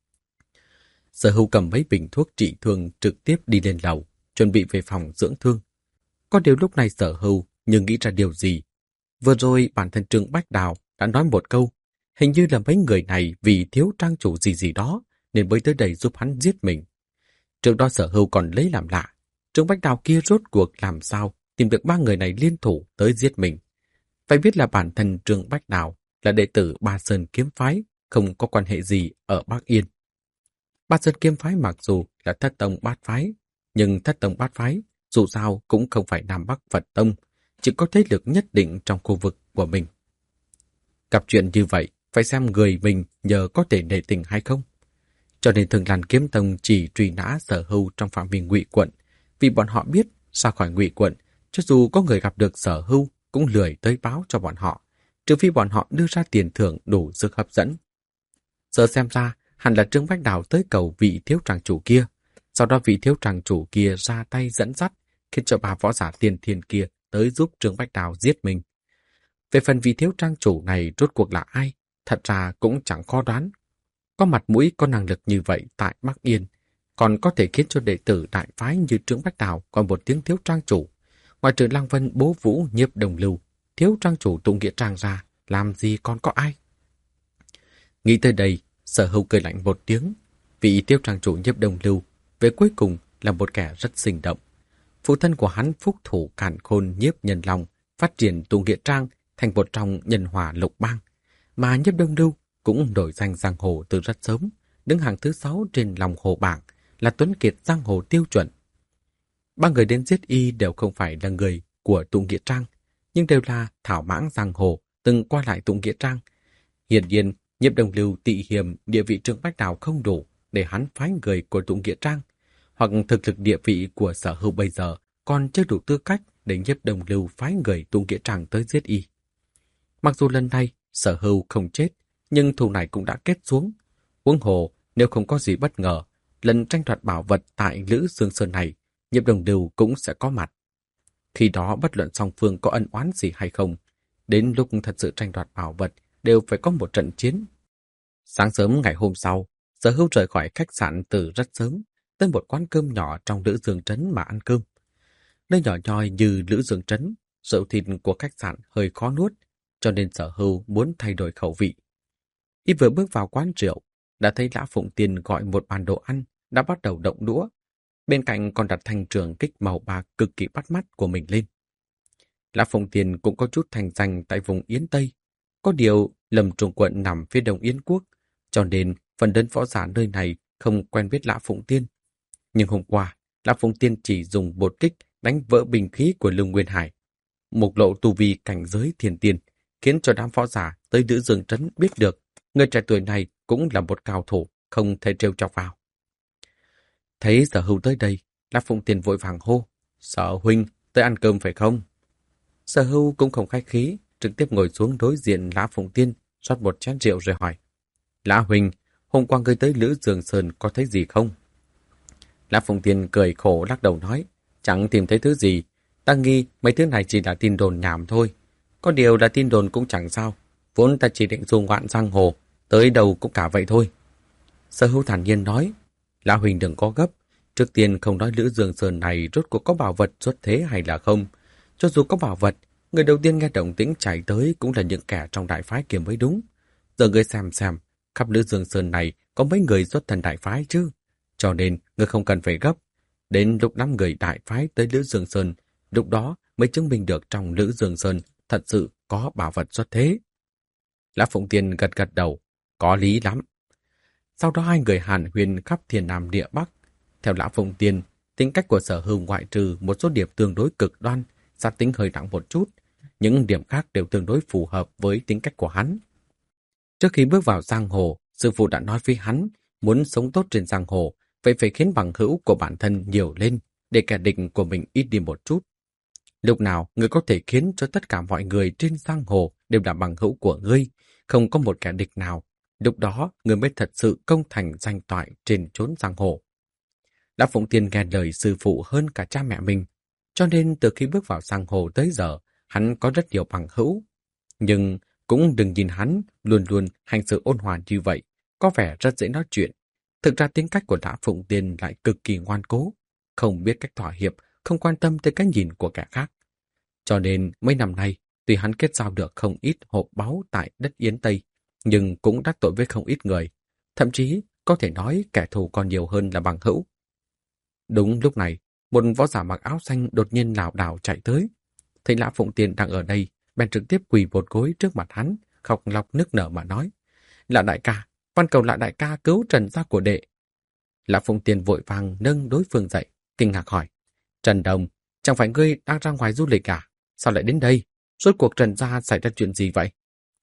Sở Hưu cầm mấy bình thuốc trị thương trực tiếp đi lên lầu, chuẩn bị về phòng dưỡng thương. Có điều lúc này Sở Hưu nhưng nghĩ ra điều gì. Vừa rồi bản thân Trương Bách Đào đã nói một câu, hình như là mấy người này vì thiếu trang chủ gì gì đó nên mới tới đây giúp hắn giết mình. Trước đó Sở Hưu còn lấy làm lạ, Trương Bách Đào kia rốt cuộc làm sao tìm được ba người này liên thủ tới giết mình. Phải biết là bản thân Trương Bách Đào là đệ tử Ba Sơn kiếm phái, không có quan hệ gì ở Bắc Yên. Ba Sơn kiếm phái mặc dù là thất tông bát phái, nhưng thất tông bát phái dù sao cũng không phải Nam Bắc Phật tông, chỉ có thế lực nhất định trong khu vực của mình. Gặp chuyện như vậy, phải xem người mình nhờ có thể nể tình hay không. Cho nên Thường Lan Kiếm Tông chỉ truy nã Sở Hưu trong phạm vi Ngụy quận, vì bọn họ biết ra khỏi Ngụy quận, cho dù có người gặp được Sở Hưu cũng lười tới báo cho bọn họ, trừ phi bọn họ đưa ra tiền thưởng đủ sức hấp dẫn. Giờ xem ra, hẳn là Trương Bách Đào tới cầu vị thiếu tràng chủ kia, sau đó vị thiếu tràng chủ kia ra tay dẫn dắt, khiến cho bà võ giả tiên thiên kia tới giúp Trương Bách Đào giết mình. Về phần vị thiếu trang chủ này rốt cuộc là ai, thật ra cũng chẳng khó đoán. Có mặt mũi có năng lực như vậy tại Bắc Yên, còn có thể khiến cho đệ tử đại phái như Trương Bách Đào còn một tiếng thiếu trang chủ. Ngoài trừ Lăng Vân, Bố Vũ, Nhiếp Đồng Lưu, thiếu trang chủ tụng nghĩa trang ra, làm gì còn có ai? Nghĩ tới đây, Sở Hưu cười lạnh một tiếng. Vị thiếu trang chủ Nhiếp Đồng Lưu về cuối cùng là một kẻ rất sinh động. Phụ thân của hắn phúc thủ càn khôn Nhiếp Nhân Long phát triển tụng nghĩa trang thành một trong nhân hòa lục bang, mà Nhiếp Đông Lưu cũng nổi danh giang hồ từ rất sớm, đứng hàng thứ sáu trên lòng hồ bảng, là tuấn kiệt giang hồ tiêu chuẩn. Ba người đến giết y đều không phải là người của tụng nghĩa trang, nhưng đều là thảo mãng giang hồ từng qua lại tụng nghĩa trang. Hiển nhiên, Nhiếp Đông Lưu tị hiềm địa vị Trương Bách Đào không đủ để hắn phái người của tụng nghĩa trang, hoặc thực lực địa vị của Sở Hưu bây giờ còn chưa đủ tư cách để Nhiếp Đông Lưu phái người tụng nghĩa trang tới giết y. Mặc dù lần này Sở Hưu không chết, nhưng thù này cũng đã kết xuống. Huống hồ, nếu không có gì bất ngờ, lần tranh đoạt bảo vật tại Lữ Dương Sơn này, Nhiếp Đồng Lưu cũng sẽ có mặt. Khi đó bất luận song phương có ân oán gì hay không, đến lúc thật sự tranh đoạt bảo vật đều phải có một trận chiến. Sáng sớm ngày hôm sau, Sở Hưu rời khỏi khách sạn từ rất sớm, tới một quán cơm nhỏ trong Lữ Dương Trấn mà ăn cơm. Nơi nhỏ nhoi như Lữ Dương Trấn, rượu thịt của khách sạn hơi khó nuốt, cho nên Sở Hưu muốn thay đổi khẩu vị. Y vừa bước vào quán rượu, đã thấy Lã Phụng Tiên gọi một bàn đồ ăn, đã bắt đầu động đũa. Bên cạnh còn đặt thanh trường kích màu bạc cực kỳ bắt mắt của mình lên. Lã Phụng Tiên cũng có chút thành danh tại vùng Yến Tây. Có điều, Lâm Trung quận nằm phía đông Yến quốc, cho nên phần lớn võ giả nơi này không quen biết Lã Phụng Tiên. Nhưng hôm qua, Lã Phụng Tiên chỉ dùng bột kích đánh vỡ bình khí của Lương Nguyên Hải, mục lộ tu vi cảnh giới thiên tiên, khiến cho đám võ giả tới Lữ Dương Trấn biết được người trẻ tuổi này cũng là một cao thủ, không thể trêu chọc vào. Thấy Sở Hưu tới đây, Lã Phụng Tiên vội vàng hô: "Sở huynh, tới ăn cơm phải không?" Sở Hưu cũng không khách khí, trực tiếp ngồi xuống đối diện Lã Phụng Tiên, rót một chén rượu rồi hỏi: "Lã huynh, hôm qua ngươi tới Lữ Dương Sơn có thấy gì không?" Lã Phụng Tiên cười khổ lắc đầu nói: "Chẳng tìm thấy thứ gì, ta nghi mấy thứ này chỉ là tin đồn nhảm thôi. Có điều là tin đồn cũng chẳng sao, vốn ta chỉ định du ngoạn giang hồ, tới đâu cũng cả vậy thôi." Sở Hưu thản nhiên nói: "Lã huynh đừng có gấp, trước tiên không nói Lữ Dương Sơn này rốt cuộc có bảo vật xuất thế hay là không. Cho dù có bảo vật, người đầu tiên nghe động tĩnh chạy tới cũng là những kẻ trong đại phái kia mới đúng. Giờ ngươi xem xem, khắp Lữ Dương Sơn này có mấy người xuất thần đại phái chứ. Cho nên, ngươi không cần phải gấp. Đến lúc năm người đại phái tới Lữ Dương Sơn, lúc đó mới chứng minh được trong Lữ Dương Sơn thật sự có bảo vật xuất thế." Lã Phụng Tiên gật gật đầu: "Có lý lắm." Sau đó hai người hàn huyên khắp thiên nam địa bắc. Theo Lã Phụng Tiên, tính cách của Sở Hưu ngoại trừ một số điểm tương đối cực đoan, sát tính hơi nặng một chút, những điểm khác đều tương đối phù hợp với tính cách của hắn. Trước khi bước vào giang hồ, sư phụ đã nói với hắn, muốn sống tốt trên giang hồ, vậy phải khiến bằng hữu của bản thân nhiều lên, để kẻ địch của mình ít đi một chút. Lúc nào ngươi có thể khiến cho tất cả mọi người trên giang hồ đều là bằng hữu của ngươi, không có một kẻ địch nào, lúc đó ngươi mới thật sự công thành danh toại trên chốn giang hồ. Lã Phụng Tiên nghe lời sư phụ hơn cả cha mẹ mình, cho nên từ khi bước vào giang hồ tới giờ, hắn có rất nhiều bằng hữu. Nhưng cũng đừng nhìn hắn luôn luôn hành sự ôn hòa như vậy, có vẻ rất dễ nói chuyện. Thực ra tính cách của Lã Phụng Tiên lại cực kỳ ngoan cố, không biết cách thỏa hiệp, không quan tâm tới cái nhìn của kẻ khác. Cho nên mấy năm nay, tuy hắn kết giao được không ít hộp báu tại đất Yến Tây, nhưng cũng đắc tội với không ít người. Thậm chí có thể nói kẻ thù còn nhiều hơn là bằng hữu. Đúng lúc này, một võ giả mặc áo xanh đột nhiên lảo đảo chạy tới. Thấy Lã Phụng Tiên đang ở đây, bèn trực tiếp quỳ một gối trước mặt hắn, khóc lóc nức nở mà nói: "Lã đại ca, van cầu Lã đại ca cứu Trần gia của đệ." Lã Phụng Tiên vội vàng nâng đối phương dậy, kinh ngạc hỏi: "Trần Đồng, chẳng phải ngươi đang ra ngoài du lịch à? Sao lại đến đây? Rốt cuộc Trần gia xảy ra chuyện gì vậy?"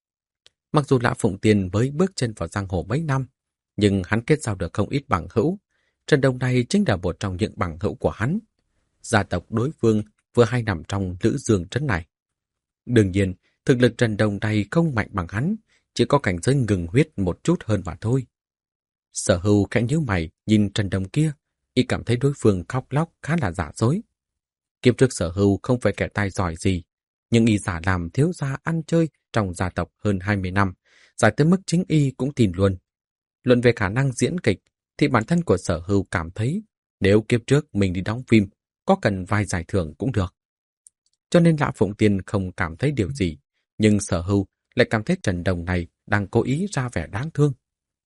Mặc dù Lã Phụng Tiên mới bước chân vào giang hồ mấy năm, nhưng hắn kết giao được không ít bằng hữu. Trần Đồng này chính là một trong những bằng hữu của hắn. Gia tộc đối phương vừa hay nằm trong Lữ Dương Trấn này. Đương nhiên, thực lực Trần Đồng này không mạnh bằng hắn, chỉ có cảnh giới ngừng huyết một chút hơn mà thôi. Sở Hưu khẽ nhíu mày nhìn Trần Đồng kia, y cảm thấy đối phương khóc lóc khá là giả dối. Kiếp trước Sở Hưu không phải kẻ tài giỏi gì, nhưng y giả làm thiếu gia ăn chơi trong gia tộc hơn hai mươi năm, giải tới mức chính y cũng tin luôn. Luận về khả năng diễn kịch, thì bản thân của Sở Hưu cảm thấy nếu kiếp trước mình đi đóng phim, có cần vai giải thưởng cũng được. Cho nên Lã Phụng Tiên không cảm thấy điều gì, nhưng Sở Hưu lại cảm thấy Trần Đồng này đang cố ý ra vẻ đáng thương.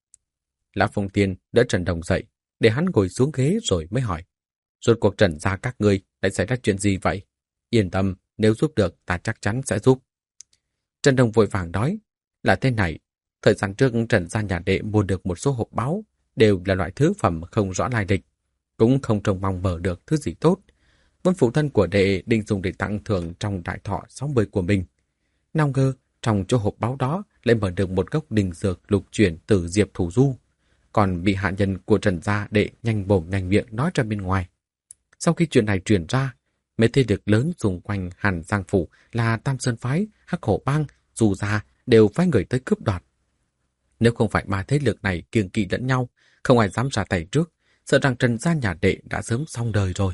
Lã Phụng Tiên đỡ Trần Đồng dậy, để hắn ngồi xuống ghế rồi mới hỏi. Rốt cuộc Trần gia các ngươi lại xảy ra chuyện gì vậy? Yên tâm, nếu giúp được ta chắc chắn sẽ giúp. Trần Đồng vội vàng nói, là thế này, thời gian trước Trần gia nhà đệ mua được một số hộp báu, đều là loại thứ phẩm không rõ lai lịch, cũng không trông mong mở được thứ gì tốt. Vốn phụ thân của đệ định dùng để tặng thưởng trong đại thọ sáu mươi của mình. Nào ngờ, trong chỗ hộp báu đó lại mở được một gốc đình dược lục chuyển từ Diệp Thủ Du, còn bị hạ nhân của Trần gia đệ nhanh mồm nhanh miệng nói ra bên ngoài. Sau khi chuyện này truyền ra, mấy thế lực lớn xung quanh Hàn Giang Phủ là Tam Sơn Phái, Hắc Hổ Bang, Du Gia đều phái người tới cướp đoạt. Nếu không phải ba thế lực này kiêng kỵ lẫn nhau, không ai dám ra tay trước, sợ rằng Trần gia nhà đệ đã sớm xong đời rồi.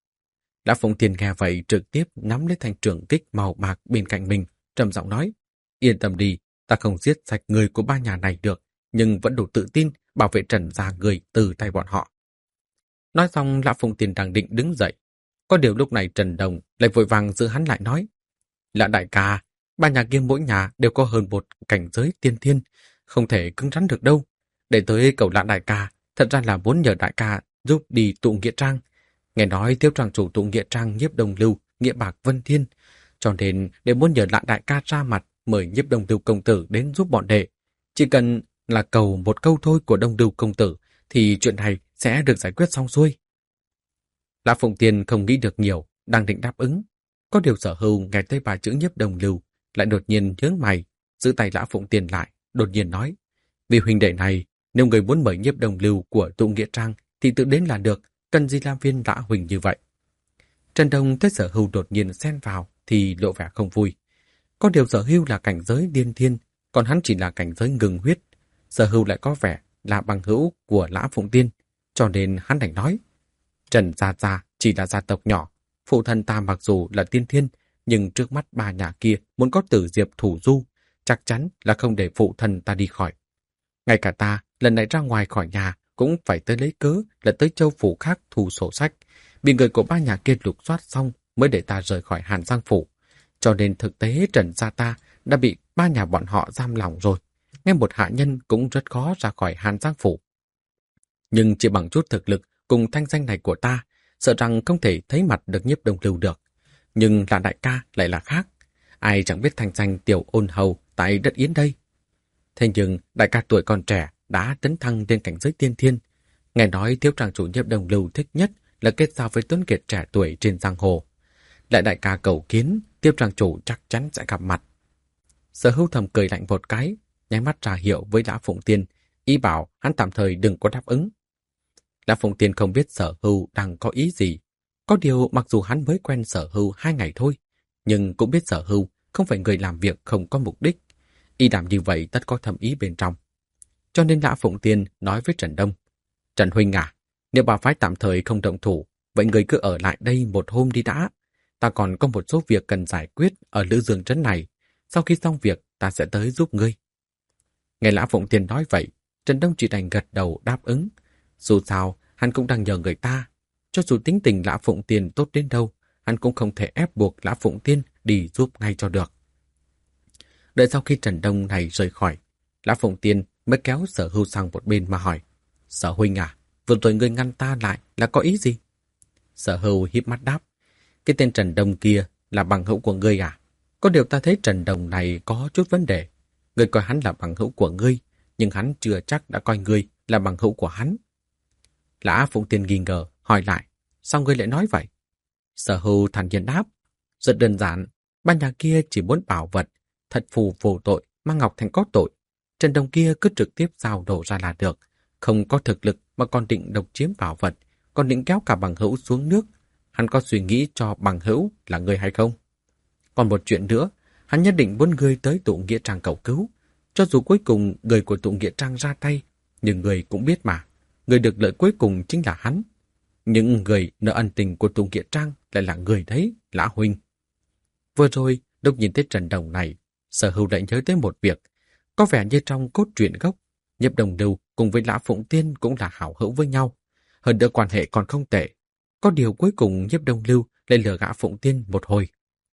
Lã Phụng Tiên nghe vậy trực tiếp nắm lấy thanh trường kích màu bạc bên cạnh mình, trầm giọng nói, yên tâm đi, ta không giết sạch người của ba nhà này được, nhưng vẫn đủ tự tin bảo vệ Trần gia người từ tay bọn họ. Nói xong, Lã Phụng Tiên đang định đứng dậy. Có điều lúc này Trần Đồng lại vội vàng giữ hắn lại nói, Lã đại ca, ba nhà kia mỗi nhà đều có hơn một cảnh giới tiên thiên, không thể cứng rắn được đâu. Để tới cầu Lã đại ca, thật ra là muốn nhờ đại ca giúp đi tụ nghĩa trang. Nghe nói thiếu trang chủ tụ nghĩa trang Nhiếp Đồng Lưu, Nghĩa Bạc Vân Thiên, cho nên để muốn nhờ Lã đại ca ra mặt mời Nhiếp Đồng Lưu công tử đến giúp bọn đệ. Chỉ cần là cầu một câu thôi của Đồng Lưu công tử thì chuyện này sẽ được giải quyết xong xuôi. Lã Phụng Tiên không nghĩ được nhiều, đang định đáp ứng. Có điều Sở Hưu nghe tới ba chữ Nhiếp Đồng Lưu, lại đột nhiên nhướng mày, giữ tay Lã Phụng Tiên lại, đột nhiên nói, vì huynh đệ này, nếu người muốn mời Nhiếp Đồng Lưu của tụ nghĩa trang thì tự đến là được, cần gì làm viên Lã huynh như vậy. Trần Đông thấy Sở Hưu đột nhiên xen vào thì lộ vẻ không vui. Có điều Sở Hưu là cảnh giới điên thiên, còn hắn chỉ là cảnh giới ngừng huyết. Sở Hưu lại có vẻ là bằng hữu của Lã Phụng Tiên, cho nên hắn đành nói, Trần gia gia chỉ là gia tộc nhỏ, phụ thân ta mặc dù là tiên thiên, nhưng trước mắt ba nhà kia muốn có tử Diệp Thủ Du, chắc chắn là không để phụ thân ta đi khỏi. Ngay cả ta, lần này ra ngoài khỏi nhà cũng phải tới lấy cớ là tới châu phủ khác thu sổ sách, bị người của ba nhà kia lục soát xong mới để ta rời khỏi Hàn Giang Phủ. Cho nên thực tế Trần gia ta đã bị ba nhà bọn họ giam lỏng rồi, ngay một hạ nhân cũng rất khó ra khỏi Hàn Giang Phủ. Nhưng chỉ bằng chút thực lực cùng thanh danh này của ta, sợ rằng không thể thấy mặt được Nhiếp Đồng Lưu được. Nhưng là đại ca lại là khác. Ai chẳng biết thanh danh tiểu ôn hầu tại đất Yến đây. Thế nhưng đại ca tuổi còn trẻ đã tấn thăng lên cảnh giới tiên thiên. Nghe nói thiếu trang chủ Nhiếp Đồng Lưu thích nhất là kết giao với tuấn kiệt trẻ tuổi trên giang hồ. Lại đại ca cầu kiến, tiếp trang chủ chắc chắn sẽ gặp mặt. Sở Hưu thầm cười lạnh một cái, nháy mắt ra hiệu với Lã Phụng Tiên, ý bảo hắn tạm thời đừng có đáp ứng. Lã Phụng Tiên không biết Sở Hưu đang có ý gì. Có điều mặc dù hắn mới quen Sở Hưu hai ngày thôi, nhưng cũng biết Sở Hưu không phải người làm việc không có mục đích. Y làm như vậy tất có thâm ý bên trong. Cho nên Lã Phụng Tiên nói với Trần Đông, Trần huynh à, nếu bà phái tạm thời không động thủ, vậy người cứ ở lại đây một hôm đi đã. Ta còn có một số việc cần giải quyết ở Lữ Dương trấn này. Sau khi xong việc, ta sẽ tới giúp ngươi. Nghe Lã Phụng Tiên nói vậy, Trần Đông chỉ đành gật đầu đáp ứng. Dù sao, hắn cũng đang nhờ người ta. Cho dù tính tình Lã Phụng Tiên tốt đến đâu, hắn cũng không thể ép buộc Lã Phụng Tiên đi giúp ngay cho được. Đợi sau khi Trần Đông này rời khỏi, Lã Phụng Tiên mới kéo Sở Hưu sang một bên mà hỏi, Sở huynh à, vừa rồi ngươi ngăn ta lại là có ý gì? Sở Hưu híp mắt đáp, cái tên Trần Đông kia là bằng hữu của ngươi à? Có điều ta thấy Trần Đông này có chút vấn đề. Ngươi coi hắn là bằng hữu của ngươi, nhưng hắn chưa chắc đã coi ngươi là bằng hữu của hắn. Lã Phụng Tiên nghi ngờ, hỏi lại, sao ngươi lại nói vậy? Sở Hưu thản nhiên đáp, rất đơn giản, ba nhà kia chỉ muốn bảo vật, thật phù vô tội, mang Ngọc Thành có tội. Trần Đông kia cứ trực tiếp giao đổ ra là được, không có thực lực mà còn định độc chiếm bảo vật, còn định kéo cả bằng hữu xuống nước. Hắn có suy nghĩ cho bằng hữu là ngươi hay không? Còn một chuyện nữa, hắn nhất định muốn ngươi tới tụ nghĩa trang cầu cứu. Cho dù cuối cùng người của tụ nghĩa trang ra tay, nhưng người cũng biết mà, người được lợi cuối cùng chính là hắn. Những người nợ ân tình của Tùng Nghĩa Trang lại là người đấy, Lã huynh. Vừa rồi, lúc nhìn thấy Trần Đồng này, Sở Hưu lại nhớ tới một việc. Có vẻ như trong cốt truyện gốc, Nhiếp Đồng Lưu cùng với Lã Phụng Tiên cũng là hảo hữu với nhau. Hơn nữa quan hệ còn không tệ. Có điều cuối cùng Nhiếp Đồng Lưu lại lừa gã Phụng Tiên một hồi.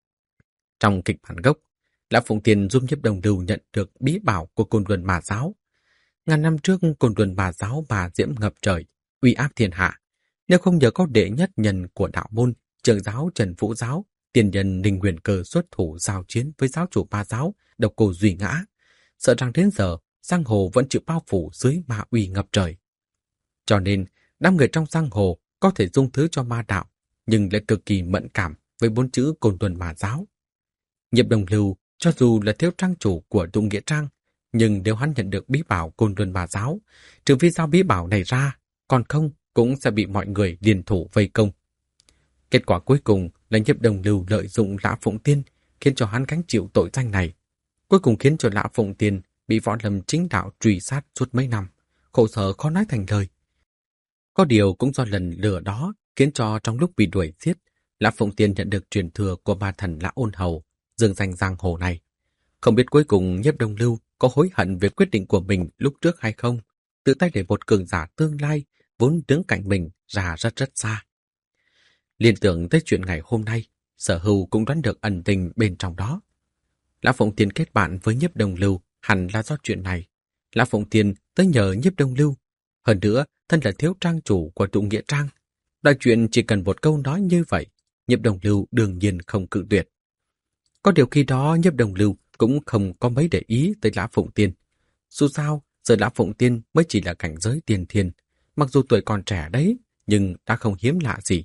Trong kịch bản gốc, Lã Phụng Tiên giúp Nhiếp Đồng Lưu nhận được bí bảo của Côn Luân Ma Giáo. Ngàn năm trước, Côn Luân Ma Giáo bà diễm ngập trời, uy áp thiên hạ. Nếu không nhờ có đệ nhất nhân của đạo môn, trưởng giáo Trần Vũ Giáo, tiền nhân Ninh Huyền Cơ xuất thủ giao chiến với giáo chủ Ma Giáo, Độc Cô Duy Ngã, sợ rằng đến giờ giang hồ vẫn chịu bao phủ dưới ma uy ngập trời. Cho nên, đám người trong giang hồ có thể dung thứ cho ma đạo, nhưng lại cực kỳ mẫn cảm với bốn chữ Côn Luân Ma Giáo. Nhiếp Đồng Lưu, cho dù là thiếu trang chủ của Tụng Nghĩa Trang, nhưng nếu hắn nhận được bí bảo Côn Luân Ma Giáo, trừ phi giao bí bảo này ra, còn không cũng sẽ bị mọi người liên thủ vây công. Kết quả cuối cùng là Nhiếp Đồng Lưu lợi dụng Lã Phụng Tiên, khiến cho hắn gánh chịu tội danh này. Cuối cùng khiến cho Lã Phụng Tiên bị võ lâm chính đạo truy sát suốt mấy năm, khổ sở khó nói thành lời. Có điều cũng do lần lừa đó khiến cho trong lúc bị đuổi giết, Lã Phụng Tiên nhận được truyền thừa của ma thần Lã Ôn Hầu, dương danh giang hồ này. Không biết cuối cùng Nhiếp Đồng Lưu có hối hận về quyết định của mình lúc trước hay không, tự tay để một cường giả tương lai vốn đứng cạnh mình ra rất rất xa. Liên tưởng tới chuyện ngày hôm nay, Sở Hưu cũng đoán được ẩn tình bên trong đó. Lã Phụng Tiên kết bạn với Nhiếp Đồng Lưu hẳn là do chuyện này. Lã Phụng Tiên tới nhờ Nhiếp Đồng Lưu. Hơn nữa, thân là thiếu trang chủ của Tụng Nghĩa Trang. Đại chuyện chỉ cần một câu nói như vậy, Nhiếp Đồng Lưu đương nhiên không cự tuyệt. Có điều khi đó Nhiếp Đồng Lưu cũng không có mấy để ý tới Lã Phụng Tiên. Dù sao, giờ Lã Phụng Tiên mới chỉ là cảnh giới tiên thiên. Mặc dù tuổi còn trẻ đấy, nhưng đã không hiếm lạ gì.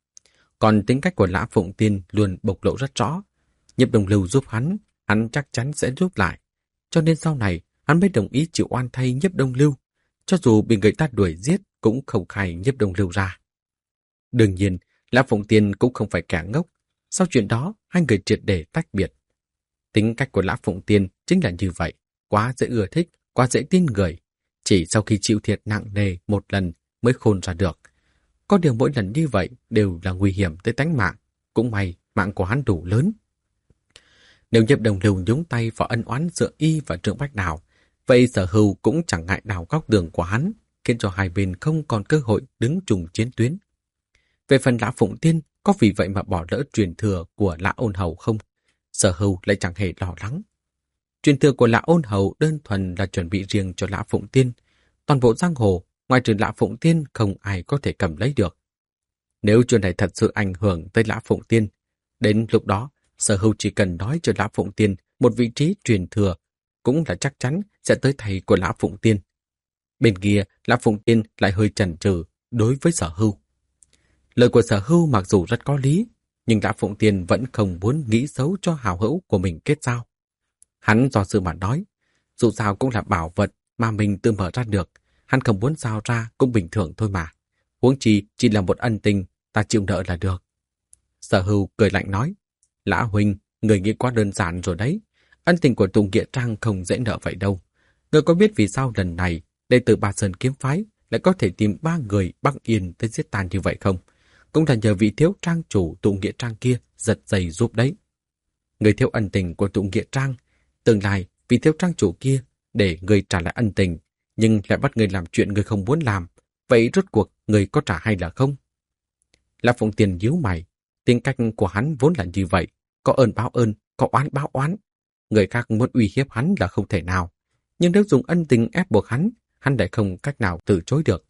Còn tính cách của Lã Phụng Tiên luôn bộc lộ rất rõ. Nhiếp Đồng Lưu giúp hắn, hắn chắc chắn sẽ giúp lại. Cho nên sau này, hắn mới đồng ý chịu oan thay Nhiếp Đồng Lưu. Cho dù bị người ta đuổi giết, cũng không khai Nhiếp Đồng Lưu ra. Đương nhiên, Lã Phụng Tiên cũng không phải kẻ ngốc. Sau chuyện đó, hai người triệt để tách biệt. Tính cách của Lã Phụng Tiên chính là như vậy. Quá dễ ưa thích, quá dễ tin người. Chỉ sau khi chịu thiệt nặng nề một lần mới khôn ra được. Có điều mỗi lần như vậy đều là nguy hiểm tới tánh mạng. Cũng may mạng của hắn đủ lớn. Nếu Nhiếp Đồng Lưu nhúng tay vào ân oán giữa y và Trương Bách Đào, vậy Sở Hưu cũng chẳng ngại đào góc đường của hắn, khiến cho hai bên không còn cơ hội đứng chung chiến tuyến. Về phần Lã Phụng Tiên, có vì vậy mà bỏ lỡ truyền thừa của Lã Ôn Hầu không? Sở Hưu lại chẳng hề lo lắng. Truyền thừa của Lã Ôn Hầu đơn thuần là chuẩn bị riêng cho Lã Phụng Tiên. Toàn bộ giang hồ, ngoài trừ Lã Phụng Tiên không ai có thể cầm lấy được. Nếu chuyện này thật sự ảnh hưởng tới Lã Phụng Tiên, đến lúc đó, Sở Hưu chỉ cần nói cho Lã Phụng Tiên một vị trí truyền thừa, cũng là chắc chắn sẽ tới thầy của Lã Phụng Tiên. Bên kia, Lã Phụng Tiên lại hơi chần chừ đối với Sở Hưu. Lời của Sở Hưu mặc dù rất có lý, nhưng Lã Phụng Tiên vẫn không muốn nghĩ xấu cho hảo hữu của mình kết giao. Hắn do sự mà nói, dù sao cũng là bảo vật mà mình tự mở ra được, hắn không muốn giao ra cũng bình thường thôi mà. Huống chi chỉ là một ân tình, ta chịu nợ là được. Sở Hưu cười lạnh nói, Lã huynh, người nghĩ quá đơn giản rồi đấy. Ân tình của Tùng Nghĩa Trang không dễ nợ vậy đâu. Người có biết vì sao lần này đệ tử Ba Sơn Kiếm Phái lại có thể tìm ba người Bắc Yên tới giết tan như vậy không? Cũng là nhờ vị thiếu trang chủ Tụng Nghĩa Trang kia giật dây giúp đấy. Người thiếu ân tình của Tụng Nghĩa Trang, tương lai vị thiếu trang chủ kia để người trả lại ân tình, nhưng lại bắt người làm chuyện người không muốn làm. Vậy rốt cuộc người có trả hay là không? Lã Phụng Tiên nhíu mày, tính cách của hắn vốn là như vậy, có ơn báo ơn, có oán báo oán. Người khác muốn uy hiếp hắn là không thể nào, nhưng nếu dùng ân tình ép buộc hắn, hắn lại không cách nào từ chối được.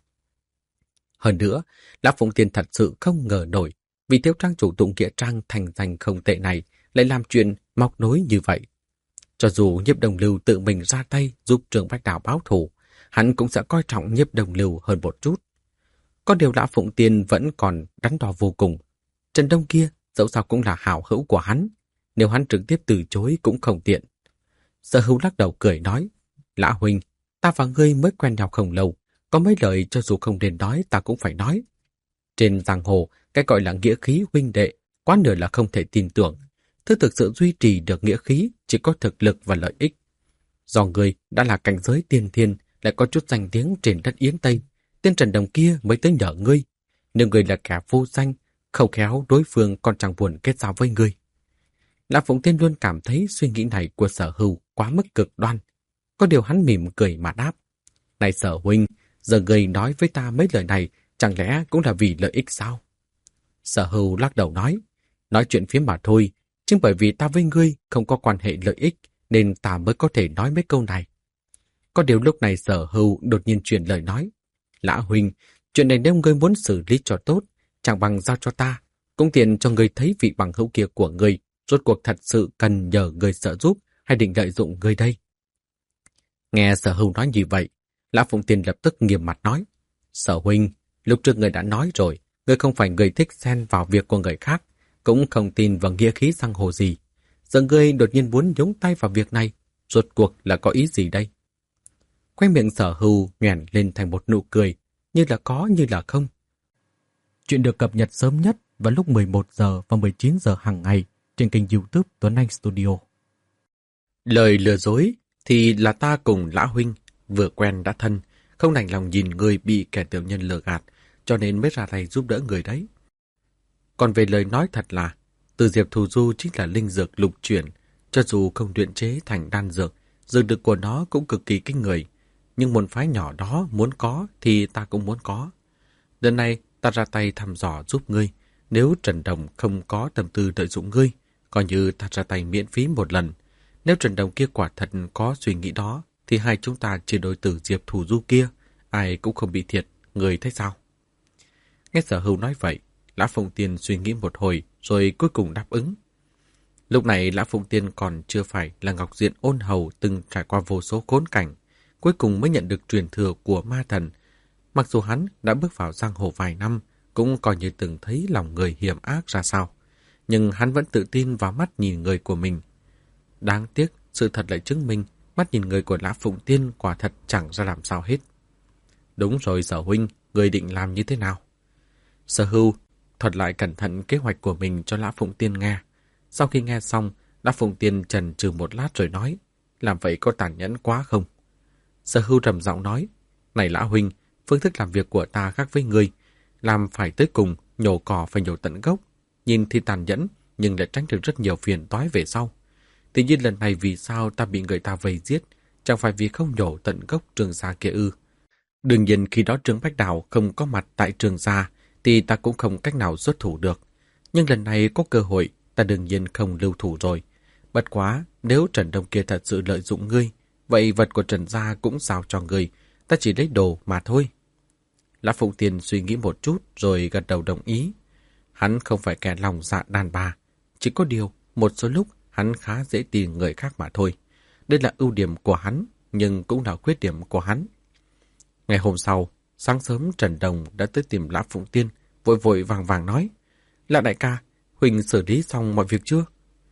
Hơn nữa, Lã Phụng Tiên thật sự không ngờ nổi, vì thiếu trang chủ Tụng Nghĩa Trang thành danh không tệ này lại làm chuyện móc nối như vậy. Cho dù Nhiếp Đồng Lưu tự mình ra tay giúp Trương Bách Đào báo thù, hắn cũng sẽ coi trọng Nhiếp Đồng Lưu hơn một chút. Có điều Lã Phụng Tiên vẫn còn đắn đo vô cùng. Trần Đông kia dẫu sao cũng là hảo hữu của hắn, nếu hắn trực tiếp từ chối cũng không tiện. Sở Hưu lắc đầu cười nói, Lã huynh, ta và ngươi mới quen nhau không lâu, có mấy lời cho dù không nên nói ta cũng phải nói. Trên giang hồ, cái gọi là nghĩa khí huynh đệ, quá nửa là không thể tin tưởng. Thứ thực sự duy trì được nghĩa khí chỉ có thực lực và lợi ích. Do ngươi đã là cảnh giới tiên thiên, lại có chút danh tiếng trên đất Yến Tây, tên Trần Đồng kia mới tới nhờ ngươi. Nếu ngươi là kẻ vô danh, không khéo đối phương còn chẳng buồn kết giao với ngươi. Lã Phụng Tiên luôn cảm thấy suy nghĩ này của Sở Hưu quá mức cực đoan. Có điều hắn mỉm cười mà đáp. Này Sở huynh, giờ ngươi nói với ta mấy lời này chẳng lẽ cũng là vì lợi ích sao? Sở Hưu lắc đầu nói. Nói chuyện phía mà thôi, chính bởi vì ta với ngươi không có quan hệ lợi ích nên ta mới có thể nói mấy câu này. Có điều lúc này Sở Hưu đột nhiên chuyển lời nói. Lã huynh, chuyện này nếu ngươi muốn xử lý cho tốt, chẳng bằng giao cho ta, cũng tiện cho ngươi thấy vị bằng hữu kia của ngươi rốt cuộc thật sự cần nhờ ngươi trợ giúp hay định lợi dụng ngươi đây. Nghe Sở Hưu nói như vậy, Lã Phụng Tiên lập tức nghiêm mặt nói. Sở huynh, lúc trước ngươi đã nói rồi, ngươi không phải người thích xen vào việc của người khác, cũng không tin vào nghĩa khí giang hồ gì. Giờ ngươi đột nhiên muốn nhúng tay vào việc này, rốt cuộc là có ý gì đây? Khoe miệng Sở Hưu nhoẻn lên thành một nụ cười, như là có như là không. Chuyện được cập nhật sớm nhất vào lúc mười một giờ và mười chín giờ hàng ngày trên kênh YouTube Tuấn Anh Studio. Lời lừa dối thì là ta cùng Lã huynh vừa quen đã thân, không đành lòng nhìn người bị kẻ tiểu nhân lừa gạt, cho nên mới ra tay giúp đỡ người đấy. Còn về lời nói thật là, từ Diệp Thù Du chính là linh dược lục chuyển, cho dù không luyện chế thành đan dược, dược lực của nó cũng cực kỳ kinh người. Nhưng môn phái nhỏ đó muốn có thì ta cũng muốn có. Lần này ta ra tay thăm dò giúp ngươi, nếu Trần Đồng không có tâm tư lợi dụng ngươi, coi như ta ra tay miễn phí một lần. Nếu Trần Đồng kia quả thật có suy nghĩ đó, thì hai chúng ta chia đối tử Diệp Thù Du kia, ai cũng không bị thiệt, ngươi thấy sao? Nghe Sở Hưu nói vậy, Lã Phụng Tiên suy nghĩ một hồi rồi cuối cùng đáp ứng. Lúc này Lã Phụng Tiên còn chưa phải là Ngọc Diện ôn hầu từng trải qua vô số khốn cảnh, cuối cùng mới nhận được truyền thừa của ma thần. Mặc dù hắn đã bước vào giang hồ vài năm, cũng coi như từng thấy lòng người hiểm ác ra sao, nhưng hắn vẫn tự tin vào mắt nhìn người của mình. Đáng tiếc, sự thật lại chứng minh mắt nhìn người của Lã Phụng Tiên quả thật chẳng ra làm sao hết. Đúng rồi Sở huynh, người định làm như thế nào? Sở Hưu thuật lại cẩn thận kế hoạch của mình cho Lã Phụng Tiên nghe. Sau khi nghe xong, Lã Phụng Tiên chần chừ một lát rồi nói, làm vậy có tàn nhẫn quá không? Sở Hưu trầm giọng nói, này Lã huynh, phương thức làm việc của ta khác với ngươi, làm phải tới cùng, nhổ cỏ phải nhổ tận gốc. Nhìn thì tàn nhẫn, nhưng lại tránh được rất nhiều phiền toái về sau. Tuy nhiên lần này vì sao ta bị người ta vây giết, chẳng phải vì không nhổ tận gốc Trường Gia kia ư? Đương nhiên khi đó Trương Bách Đào không có mặt tại Trường Gia, thì ta cũng không cách nào xuất thủ được. Nhưng lần này có cơ hội, ta đương nhiên không lưu thủ rồi. Bất quá, nếu Trần Đông kia thật sự lợi dụng ngươi, vậy vật của Trần Gia cũng giao cho ngươi, ta chỉ lấy đồ mà thôi. Lã Phụng Tiên suy nghĩ một chút rồi gật đầu đồng ý. Hắn không phải kẻ lòng dạ đàn bà, chỉ có điều một số lúc hắn khá dễ tìm người khác mà thôi. Đây là ưu điểm của hắn, nhưng cũng là khuyết điểm của hắn. Ngày hôm sau, sáng sớm Trần Đồng đã tới tìm Lã Phụng Tiên, vội vội vàng vàng nói, Lã đại ca, Huỳnh xử lý xong mọi việc chưa?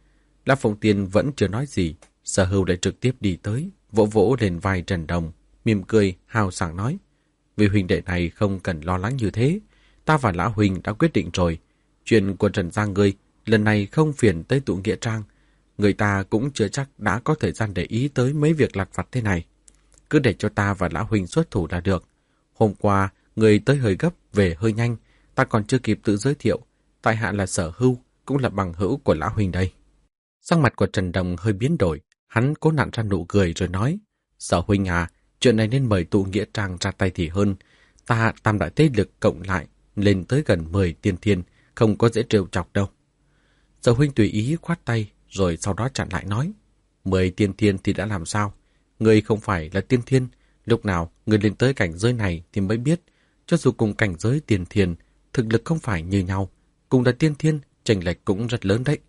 Lã Phụng Tiên vẫn chưa nói gì, Sở Hưu lại trực tiếp đi tới, vỗ vỗ lên vai Trần Đồng, mỉm cười, hào sảng nói, vì huynh đệ này không cần lo lắng như thế, ta và Lã Huỳnh đã quyết định rồi, chuyện của Trần Gia ngươi lần này không phiền tới tụ nghĩa trang, người ta cũng chưa chắc đã có thời gian để ý tới mấy việc lặt vặt thế này. Cứ để cho ta và Lã Huỳnh xuất thủ là được. Hôm qua, người tới hơi gấp, về hơi nhanh, ta còn chưa kịp tự giới thiệu, tại hạ là Sở Hưu, cũng là bằng hữu của Lã Huỳnh đây. Sắc mặt của Trần Đồng hơi biến đổi, hắn cố nặn ra nụ cười rồi nói, Sở huynh à, chuyện này nên mời tụ nghĩa trang ra tay thì hơn. Ta tam đại thế lực cộng lại, lên tới gần mười tiên thiên, không có dễ trêu chọc đâu. Sở huynh tùy ý khoát tay, rồi sau đó chặn lại nói, mười tiên thiên thì đã làm sao? Người không phải là tiên thiên, lúc nào người lên tới cảnh giới này thì mới biết, cho dù cùng cảnh giới tiên thiên, thực lực không phải như nhau, cùng là tiên thiên, chênh lệch cũng rất lớn đấy.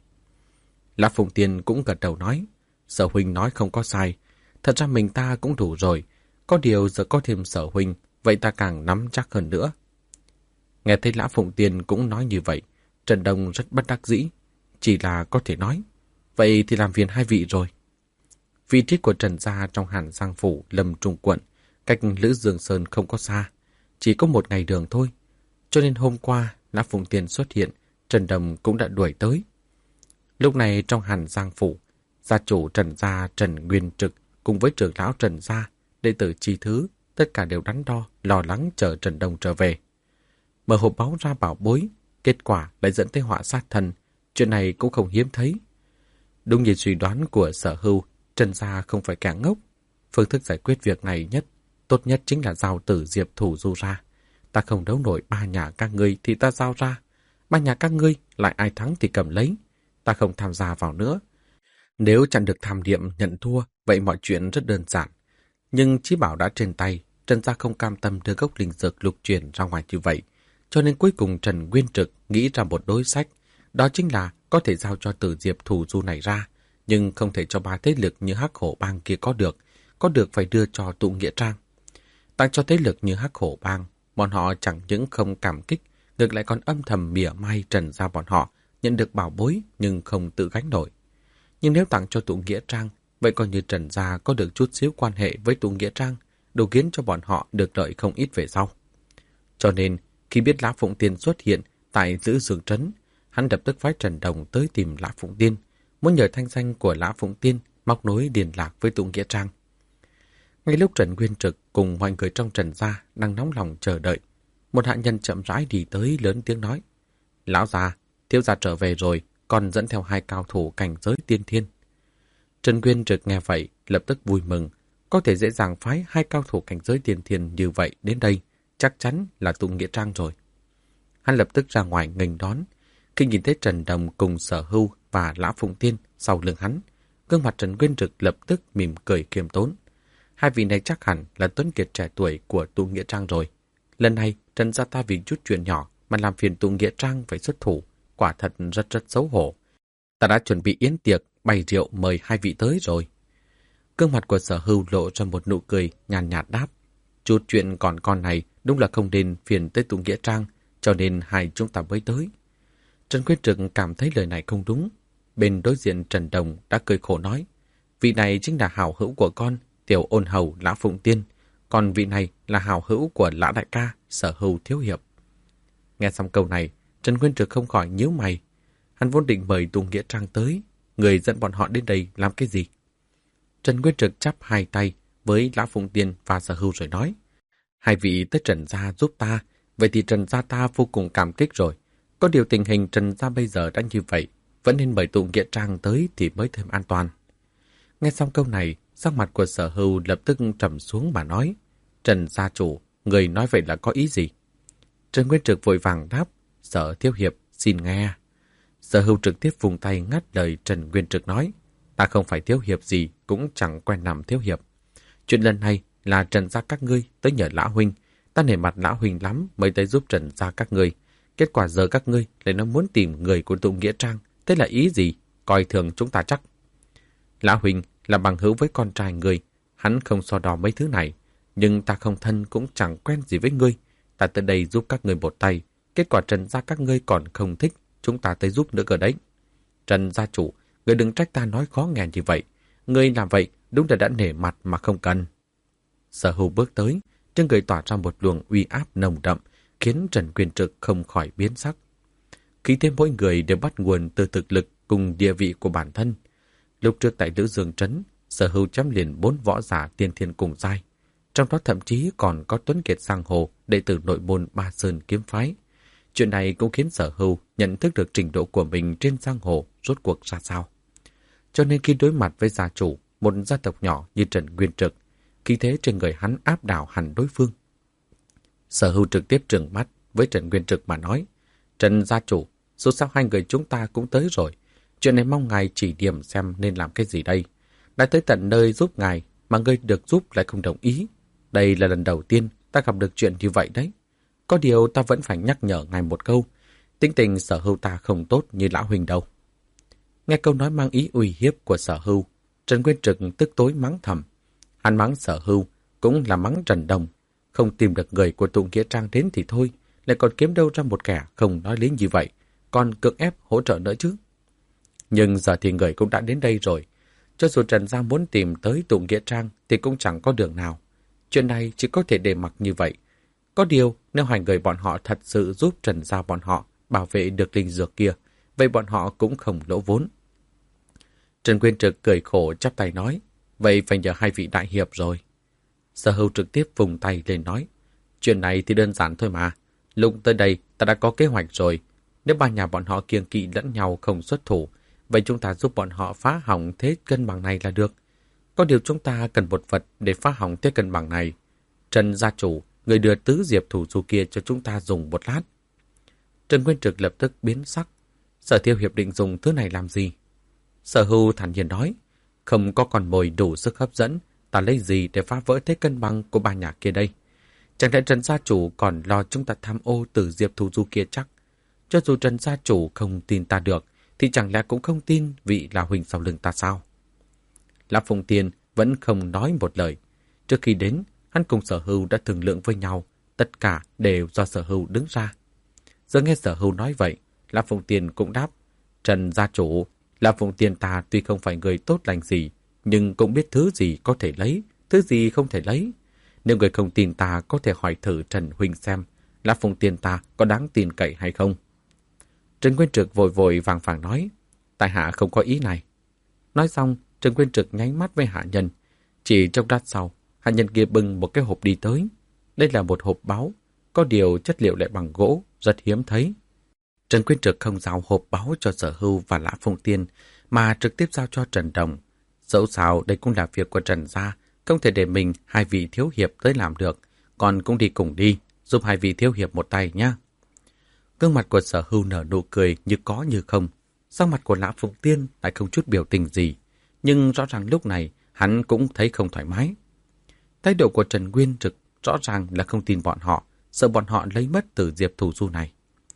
Lã Phụng Tiên cũng gật đầu nói, Sở huynh nói không có sai, thật ra mình ta cũng đủ rồi, có điều giờ có thêm Sở huynh, vậy ta càng nắm chắc hơn nữa. Nghe thấy Lã Phụng Tiên cũng nói như vậy, Trần Đông rất bất đắc dĩ, chỉ là có thể nói, vậy thì làm phiền hai vị rồi. Vị trí của Trần Gia trong Hàn Giang Phủ, Lâm Trung Quận, cách Lữ Dương Sơn không có xa, chỉ có một ngày đường thôi. Cho nên hôm qua, Lã Phụng Tiên xuất hiện, Trần Đồng cũng đã đuổi tới. Lúc này trong Hàn Giang Phủ, gia chủ Trần Gia Trần Nguyên Trực cùng với trưởng lão Trần Gia, đệ tử Chi Thứ, tất cả đều đắn đo, lo lắng chờ Trần Đông trở về. mở hộp báu ra bảo bối, kết quả lại dẫn tới họa sát thân. Chuyện này cũng không hiếm thấy. Đúng như suy đoán của Sở Hưu, Trần gia không phải kẻ ngốc. Phương thức giải quyết việc này nhất, tốt nhất chính là giao Tử Diệp thủ du ra. Ta không đấu nổi ba nhà các ngươi thì ta giao ra. Ba nhà các ngươi lại ai thắng thì cầm lấy. Ta không tham gia vào nữa. Nếu chặn được tham điểm nhận thua, vậy mọi chuyện rất đơn giản. Nhưng Chí Bảo đã trên tay, Trần gia không cam tâm đưa gốc linh dược lục truyền ra ngoài như vậy. Cho nên cuối cùng Trần Nguyên Trực nghĩ ra một đối sách. Đó chính là có thể giao cho Tử Diệp thủ du này ra, nhưng không thể cho ba thế lực như Hắc Hổ Bang kia có được. Có được phải đưa cho Tụ Nghĩa Trang. Tặng cho thế lực như Hắc Hổ Bang, bọn họ chẳng những không cảm kích, ngược lại còn âm thầm mỉa mai Trần gia bọn họ nhận được bảo bối nhưng không tự gánh nổi. Nhưng nếu tặng cho Tụ Nghĩa Trang, vậy coi như Trần gia có được chút xíu quan hệ với Tụ Nghĩa Trang, đủ khiến cho bọn họ được đợi không ít về sau. Cho nên, khi biết Lã Phụng Tiên xuất hiện tại Lữ Dương Trấn, hắn lập tức phái Trần Đồng tới tìm Lã Phụng Tiên, muốn nhờ thanh danh của Lã Phụng Tiên móc nối liên lạc với Tụ Nghĩa Trang. Ngay lúc Trần Nguyên Trực cùng mọi người trong Trần gia đang nóng lòng chờ đợi, một hạ nhân chậm rãi đi tới lớn tiếng nói: Lão già, thiếu gia trở về rồi, còn dẫn theo hai cao thủ cảnh giới tiên thiên. Trần Nguyên Trực nghe vậy, lập tức vui mừng, có thể dễ dàng phái hai cao thủ cảnh giới tiên thiên như vậy đến đây, chắc chắn là Tụ Nghĩa Trang rồi. Hắn lập tức ra ngoài nghênh đón. Khi nhìn thấy Trần Đồng cùng Sở Hưu và Lã Phụng Tiên sau lưng hắn, gương mặt Trần Nguyên Trực lập tức mỉm cười khiêm tốn. Hai vị này chắc hẳn là tuấn kiệt trẻ tuổi của Tụ Nghĩa Trang rồi. Lần này, Trần gia ta vì chút chuyện nhỏ mà làm phiền Tụ Nghĩa Trang phải xuất thủ, quả thật rất rất xấu hổ. Ta đã chuẩn bị yến tiệc, bày rượu mời hai vị tới rồi. Gương mặt của Sở Hưu lộ ra một nụ cười nhàn nhạt đáp: Chút chuyện còn con này đúng là không nên phiền tới Tụ Nghĩa Trang, cho nên hai chúng ta mới tới. Trần Nguyên Trực cảm thấy lời này không đúng. Bên đối diện Trần Đồng đã cười khổ nói: Vị này chính là hảo hữu của con, Tiểu Ôn Hầu Lã Phụng Tiên, còn vị này là hảo hữu của Lã đại ca, Sở Hưu thiếu hiệp. Nghe xong câu này, Trần Nguyên Trực không khỏi nhíu mày. Hắn vốn định mời Tụ Nghĩa Trang tới, người dẫn bọn họ đến đây làm cái gì? Trần Nguyên Trực chắp hai tay với Lã Phụng Tiên và Sở Hưu rồi nói: Hai vị tới Trần gia giúp ta, vậy thì Trần gia ta vô cùng cảm kích rồi. Có điều tình hình Trần gia bây giờ đã như vậy, vẫn nên mời Tụ Nghĩa Trang tới thì mới thêm an toàn. Nghe xong câu này, sắc mặt của Sở Hưu lập tức trầm xuống mà nói: Trần gia chủ, người nói vậy là có ý gì? Trần Nguyên Trực vội vàng đáp: Sở thiếu hiệp, xin nghe. Sở Hưu trực tiếp vùng tay ngắt lời Trần Nguyên Trực nói: Ta không phải thiếu hiệp gì, cũng chẳng quen làm thiếu hiệp. Chuyện lần này là Trần gia các ngươi tới nhờ Lã huynh, ta nể mặt Lã huynh lắm mới tới giúp Trần gia các ngươi. Kết quả giờ các ngươi lại nó muốn tìm người của Tụ Nghĩa Trang, thế là ý gì? Coi thường chúng ta chắc. Lã huynh là bằng hữu với con trai người, hắn không so đo mấy thứ này, nhưng ta không thân cũng chẳng quen gì với ngươi. Ta tới đây giúp các ngươi một tay, kết quả Trần gia các ngươi còn không thích, chúng ta tới giúp nữa cơ đấy. Trần gia chủ, ngươi đừng trách ta nói khó nghe như vậy. Ngươi làm vậy đúng là đã nể mặt mà không cần. Sở Hưu bước tới, trên người tỏa ra một luồng uy áp nồng đậm, khiến Trần Nguyên Trực không khỏi biến sắc. Khí thế mỗi người đều bắt nguồn từ thực lực cùng địa vị của bản thân. Lúc trước tại Lữ Dương Trấn, Sở Hưu chém liền bốn võ giả tiên thiên cùng giai, trong đó thậm chí còn có Tuấn Kiệt Giang Hồ, đệ tử nội môn Ba Sơn kiếm phái. Chuyện này cũng khiến Sở Hưu nhận thức được trình độ của mình trên giang hồ rốt cuộc ra sao. Cho nên khi đối mặt với gia chủ một gia tộc nhỏ như Trần Nguyên Trực, khí thế trên người hắn áp đảo hẳn đối phương. Sở Hưu trực tiếp trừng mắt với Trần Nguyên Trực mà nói: Trần gia chủ, dù sao hai người chúng ta cũng tới rồi. Chuyện này mong ngài chỉ điểm xem nên làm cái gì đây. Đã tới tận nơi giúp ngài mà ngươi được giúp lại không đồng ý. Đây là lần đầu tiên ta gặp được chuyện như vậy đấy. Có điều ta vẫn phải nhắc nhở ngài một câu. Tính tình Sở Hưu ta không tốt như Lão huynh đâu. Nghe câu nói mang ý uy hiếp của Sở Hưu, Trần Nguyên Trực tức tối mắng thầm. Hắn mắng Sở Hưu cũng là mắng Trần Đồng. Không tìm được người của Tụ Nghĩa Trang đến thì thôi, lại còn kiếm đâu ra một kẻ không nói lý như vậy, còn cưỡng ép hỗ trợ nữa chứ. Nhưng giờ thì người cũng đã đến đây rồi. Cho dù Trần gia muốn tìm tới Tụ Nghĩa Trang thì cũng chẳng có đường nào. Chuyện này chỉ có thể để mặc như vậy. Có điều, nếu hai người bọn họ thật sự giúp Trần gia bọn họ bảo vệ được linh dược kia, vậy bọn họ cũng không lỗ vốn. Trần Nguyên Trực cười khổ chắp tay nói: Vậy phải nhờ hai vị đại hiệp rồi. Sở Hưu trực tiếp vùng tay lên nói: Chuyện này thì đơn giản thôi mà. Lúc tới đây ta đã có kế hoạch rồi. Nếu ba nhà bọn họ kiêng kỵ lẫn nhau không xuất thủ, vậy chúng ta giúp bọn họ phá hỏng thế cân bằng này là được. Có điều chúng ta cần một vật để phá hỏng thế cân bằng này. Trần gia chủ, người đưa tứ diệp thủ du kia cho chúng ta dùng một lát. Trần Nguyên Trực lập tức biến sắc. Sở Tiêu Hiệp định dùng thứ này làm gì? Sở Hưu thản nhiên nói, không có con mồi đủ sức hấp dẫn, ta lấy gì để phá vỡ thế cân bằng của ba nhà kia đây? Chẳng lẽ Trần gia chủ còn lo chúng ta tham ô từ diệp thủ du kia chắc? Cho dù Trần gia chủ không tin ta được, thì chẳng lẽ cũng không tin vị là huynh sau lưng ta sao? Lã Phụng Tiên vẫn không nói một lời. Trước khi đến, hắn cùng Sở Hưu đã thương lượng với nhau, tất cả đều do Sở Hưu đứng ra. Giờ nghe Sở Hưu nói vậy, Lã Phụng Tiên cũng đáp, Trần gia chủ, Lã Phụng Tiên ta tuy không phải người tốt lành gì, nhưng cũng biết thứ gì có thể lấy, thứ gì không thể lấy. Nếu người không tin ta có thể hỏi thử Trần huynh xem, Lã Phụng Tiên ta có đáng tin cậy hay không? Trần Nguyên Trực vội vội vàng vàng nói, tại hạ không có ý này. Nói xong, Trần Nguyên Trực nháy mắt với hạ nhân. Chỉ trong lát sau, hạ nhân kia bưng một cái hộp đi tới. Đây là một hộp báu, có điều chất liệu lại bằng gỗ, rất hiếm thấy. Trần Nguyên Trực không giao hộp báu cho Sở Hưu và Lã Phụng Tiên, mà trực tiếp giao cho Trần Đồng. Dẫu sao đây cũng là việc của Trần gia, không thể để mình hai vị thiếu hiệp tới làm được, còn cũng đi cùng đi, giúp hai vị thiếu hiệp một tay nhé. Gương mặt của Sở Hưu nở nụ cười như có như không. Sắc mặt của Lã Phụng Tiên lại không chút biểu tình gì, nhưng rõ ràng lúc này hắn cũng thấy không thoải mái. Thái độ của Trần Nguyên Trực rõ ràng là không tin bọn họ, sợ bọn họ lấy mất từ diệp thủ du này.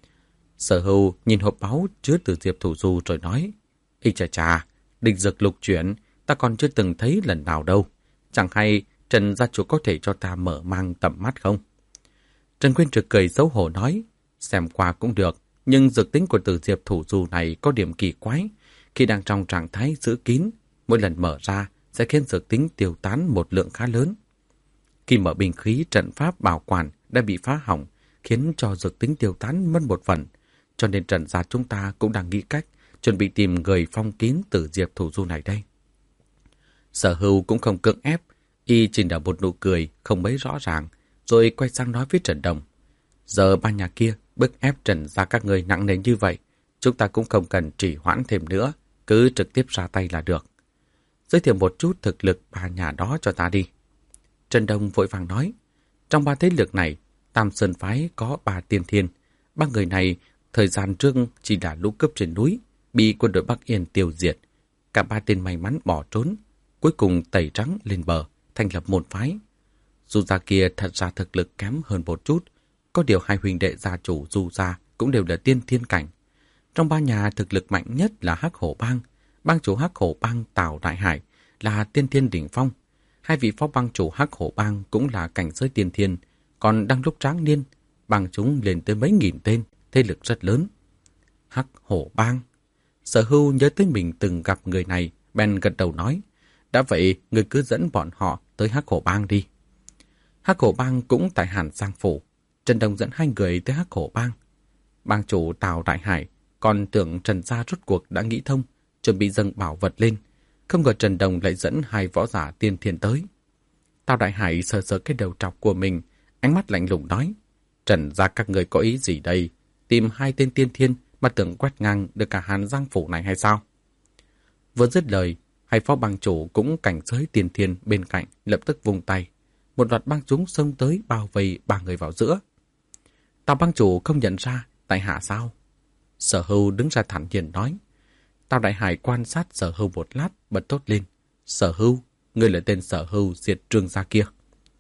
Sở Hưu nhìn hộp báu chứa từ diệp thủ du rồi nói, Ê chà chà, địch dược lục chuyển, ta còn chưa từng thấy lần nào đâu. Chẳng hay Trần gia chủ có thể cho ta mở mang tầm mắt không? Trần Nguyên Trực cười xấu hổ nói, xem qua cũng được, nhưng dược tính của từ diệp thủ du này có điểm kỳ quái. Khi đang trong trạng thái giữ kín, mỗi lần mở ra sẽ khiến dược tính tiêu tán một lượng khá lớn. Khi mở binh khí trận pháp bảo quản đã bị phá hỏng, khiến cho dược tính tiêu tán mất một phần. Cho nên Trần gia chúng ta cũng đang nghĩ cách chuẩn bị tìm người phong kín từ diệp thủ du này đây. Sở Hưu cũng không cưỡng ép, y chỉ nở một nụ cười không mấy rõ ràng, rồi quay sang nói với Trần Đồng. Giờ ba nhà kia bức ép Trần gia các người nặng nề như vậy, chúng ta cũng không cần trì hoãn thêm nữa, cứ trực tiếp ra tay là được. Giới thiệu một chút thực lực ba nhà đó cho ta đi. Trần Đồng vội vàng nói, trong ba thế lực này, Tam Sơn Phái có ba tiên thiên. Ba người này, thời gian trước chỉ là lũ cướp trên núi, bị quân đội Bắc Yên tiêu diệt. Cả ba tên may mắn bỏ trốn, cuối cùng tẩy trắng lên bờ, thành lập môn phái. Du gia kia thật ra thực lực kém hơn một chút, có điều hai huynh đệ gia chủ Du gia cũng đều là tiên thiên cảnh. Trong ba nhà thực lực mạnh nhất là Hắc Hổ Bang, bang chủ Hắc Hổ Bang Tào Đại Hải là tiên thiên đỉnh phong. Hai vị phó bang chủ Hắc Hổ Bang cũng là cảnh giới tiên thiên, còn đang lúc tráng niên, bang chúng lên tới mấy nghìn tên, thế lực rất lớn. Hắc Hổ Bang. Sở Hưu nhớ tới mình từng gặp người này, bèn gật đầu nói, đã vậy người cứ dẫn bọn họ tới Hắc Hổ Bang đi. Hắc Hổ Bang cũng tại Hàn Giang Phủ. Trần Đồng dẫn hai người tới Hắc Hổ Bang. Bang chủ Tào Đại Hải còn tưởng Trần gia rốt cuộc đã nghĩ thông, chuẩn bị dâng bảo vật lên. Không ngờ Trần Đồng lại dẫn hai võ giả tiên thiên tới. Tào Đại Hải sờ sờ cái đầu trọc của mình, ánh mắt lạnh lùng nói, Trần gia các người có ý gì đây? Tìm hai tên tiên thiên mà tưởng quét ngang được cả Hàn Giang Phủ này hay sao? Vừa dứt lời, hai phó bang chủ cũng cảnh giới tiên thiên bên cạnh lập tức vung tay. Một loạt bang chúng xông tới bao vây ba người vào giữa. Tào bang chủ không nhận ra tại hạ sao? Sở Hưu đứng ra thản nhiên nói. Tào Đại Hải quan sát Sở Hưu một lát, bật thốt lên. Sở Hưu, ngươi là tên Sở Hưu diệt Trương gia kia.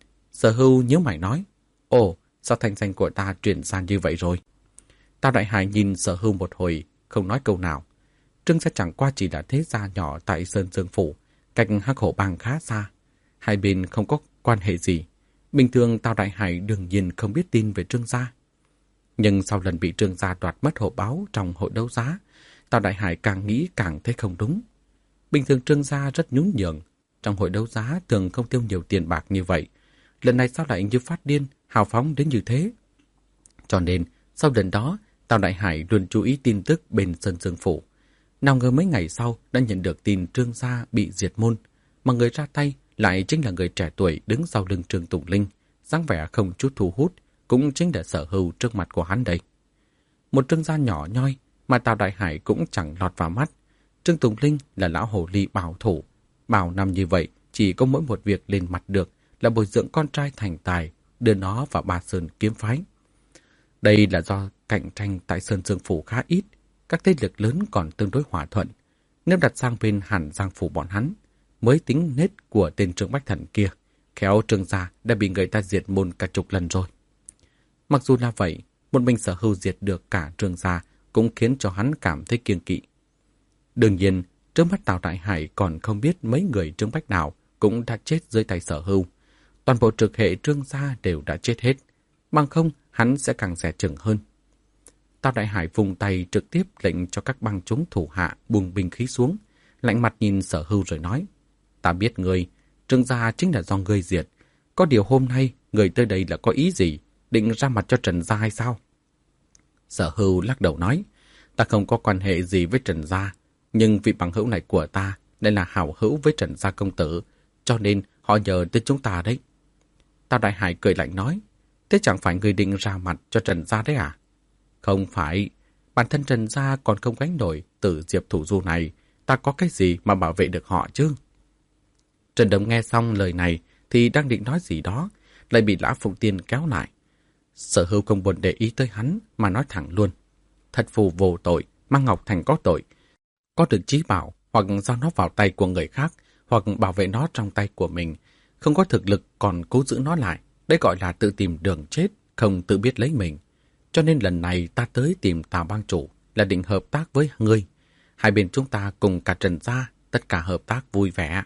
Sở Hưu nhớ mày nói. Ồ, sao thanh danh của ta truyền ra như vậy rồi? Tào Đại Hải nhìn Sở Hưu một hồi, không nói câu nào. Trương gia chẳng qua chỉ là thế gia nhỏ tại Sơn Dương Phủ, cách Hắc Hổ Bang khá xa. Hai bên không có quan hệ gì. Bình thường Tào Đại Hải đương nhiên không biết tin về Trương gia. Nhưng sau lần bị Trương gia đoạt mất hộp báo trong hội đấu giá, Tào Đại Hải càng nghĩ càng thấy không đúng. Bình thường Trương gia rất nhún nhường, trong hội đấu giá thường không tiêu nhiều tiền bạc như vậy. Lần này sao lại như phát điên, hào phóng đến như thế? Cho nên, sau lần đó, Tào Đại Hải luôn chú ý tin tức bên Sơn Dương Phủ. Nào ngờ mấy ngày sau đã nhận được tin Trương gia bị diệt môn, mà người ra tay lại chính là người trẻ tuổi đứng sau lưng Trương Tùng Linh, dáng vẻ không chút thu hút, cũng chính là Sở Hưu trước mặt của hắn đây. Một Trương gia nhỏ nhoi mà Tào Đại Hải cũng chẳng lọt vào mắt. Trương Tùng Linh là lão hồ ly bảo thủ. Bao năm như vậy, chỉ có mỗi một việc lên mặt được là bồi dưỡng con trai thành tài, đưa nó vào Ba Sơn kiếm phái. Đây là do cạnh tranh tại Sơn Dương Phủ khá ít, các thế lực lớn còn tương đối hòa thuận. Nếu đặt sang bên Hàn Giang Phủ bọn hắn, mới tính nết của tên Trương Bách Thần kia, khéo Trương gia đã bị người ta diệt môn cả chục lần rồi. Mặc dù là vậy, một mình Sở Hưu diệt được cả Trương gia cũng khiến cho hắn cảm thấy kiêng kỵ. Đương nhiên, trước mắt Tào Đại Hải còn không biết mấy người Trương Bách nào cũng đã chết dưới tay Sở Hưu. Toàn bộ trực hệ Trương gia đều đã chết hết, bằng không hắn sẽ càng dè chừng hơn. Tào Đại Hải vùng tay trực tiếp lệnh cho các bang chúng thủ hạ buông binh khí xuống, lạnh mặt nhìn Sở Hưu rồi nói: "Ta biết ngươi, Trương gia chính là do ngươi diệt. Có điều hôm nay người tới đây là có ý gì? Định ra mặt cho Trần gia hay sao?" Sở Hưu lắc đầu nói: "Ta không có quan hệ gì với Trần gia, nhưng vị bằng hữu này của ta lại là hảo hữu với Trần gia công tử, cho nên họ nhờ tới chúng ta đấy." Tào Đại Hải cười lạnh nói: "Thế chẳng phải người định ra mặt cho Trần gia đấy à?" "Không phải, bản thân Trần gia còn không gánh nổi Tử Diệp thủ du này, ta có cái gì mà bảo vệ được họ chứ?" Trần Đồng nghe xong lời này thì đang định nói gì đó, lại bị Lã Phụng Tiên kéo lại. Sở Hưu không buồn để ý tới hắn mà nói thẳng luôn: "Thật phù vô tội, Mang Ngọc Thành có tội. Có được trí bảo hoặc giao nó vào tay của người khác, hoặc bảo vệ nó trong tay của mình, không có thực lực còn cố giữ nó lại, đấy gọi là tự tìm đường chết, không tự biết lấy mình. Cho nên lần này ta tới tìm Tào bang chủ là định hợp tác với ngươi. Hai bên chúng ta cùng cả Trần gia, tất cả hợp tác vui vẻ."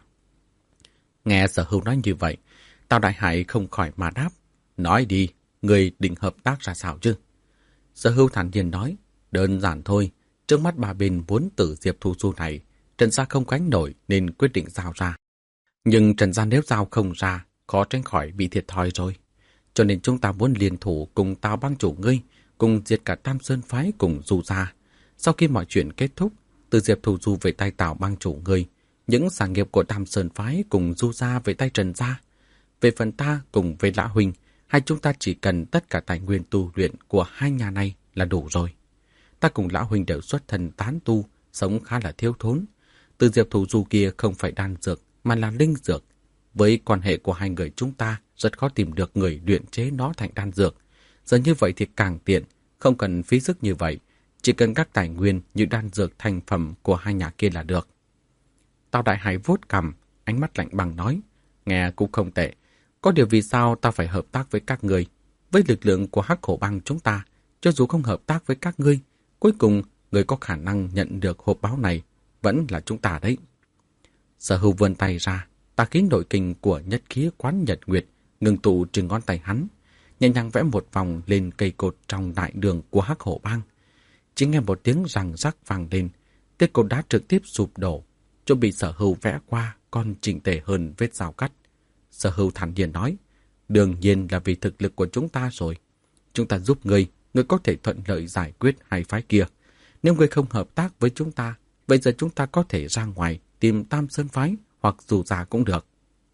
Nghe Sở Hưu nói như vậy, Tào Đại Hải không khỏi mà đáp: "Nói đi, ngươi định hợp tác ra sao chứ?" Sở Hưu thản nhiên nói: "Đơn giản thôi, trước mắt ba bên muốn Tử Diệp thu du này, Trần gia không gánh nổi nên quyết định giao ra. Nhưng Trần gia nếu giao không ra, khó tránh khỏi bị thiệt thòi rồi. Cho nên chúng ta muốn liên thủ cùng Tào bang chủ ngươi, cùng diệt cả Tam Sơn phái cùng Du gia. Sau khi mọi chuyện kết thúc, Tử Diệp thu du về tay Tào bang chủ ngươi, những sản nghiệp của Tam Sơn phái cùng Du gia về tay Trần gia. Về phần ta cùng với Lã huynh, hai chúng ta chỉ cần tất cả tài nguyên tu luyện của hai nhà này là đủ rồi. Ta cùng Lã huynh đều xuất thân tán tu, sống khá là thiếu thốn. Từ Diệp thủ du kia không phải đan dược mà là linh dược. Với quan hệ của hai người chúng ta, rất khó tìm được người luyện chế nó thành đan dược. Giờ như vậy thì càng tiện, không cần phí sức như vậy, chỉ cần các tài nguyên như đan dược thành phẩm của hai nhà kia là được." Tào Đại Hải vuốt cằm, ánh mắt lạnh băng nói: "Nghe cũng không tệ. Có điều vì sao ta phải hợp tác với các ngươi? Với lực lượng của Hắc Hổ bang chúng ta, cho dù không hợp tác với các ngươi, cuối cùng người có khả năng nhận được hộp báo này vẫn là chúng ta đấy." Sở Hưu vươn tay ra, tà khí nội kình của nhất khí quán nhật nguyệt ngừng tụ trên ngón tay hắn, nhẹ nhàng vẽ một vòng lên cây cột trong đại đường của Hắc Hổ bang. Chỉ nghe một tiếng răng rắc vang lên, cây cột đá trực tiếp sụp đổ, chỗ bị Sở Hưu vẽ qua còn chỉnh tề hơn vết dao cắt. Sở Hưu thản nhiên nói: "Đương nhiên là vì thực lực của chúng ta rồi. Chúng ta giúp ngươi, ngươi có thể thuận lợi giải quyết hai phái kia. Nếu ngươi không hợp tác với chúng ta, bây giờ chúng ta có thể ra ngoài tìm Tam Sơn phái hoặc dù ra cũng được.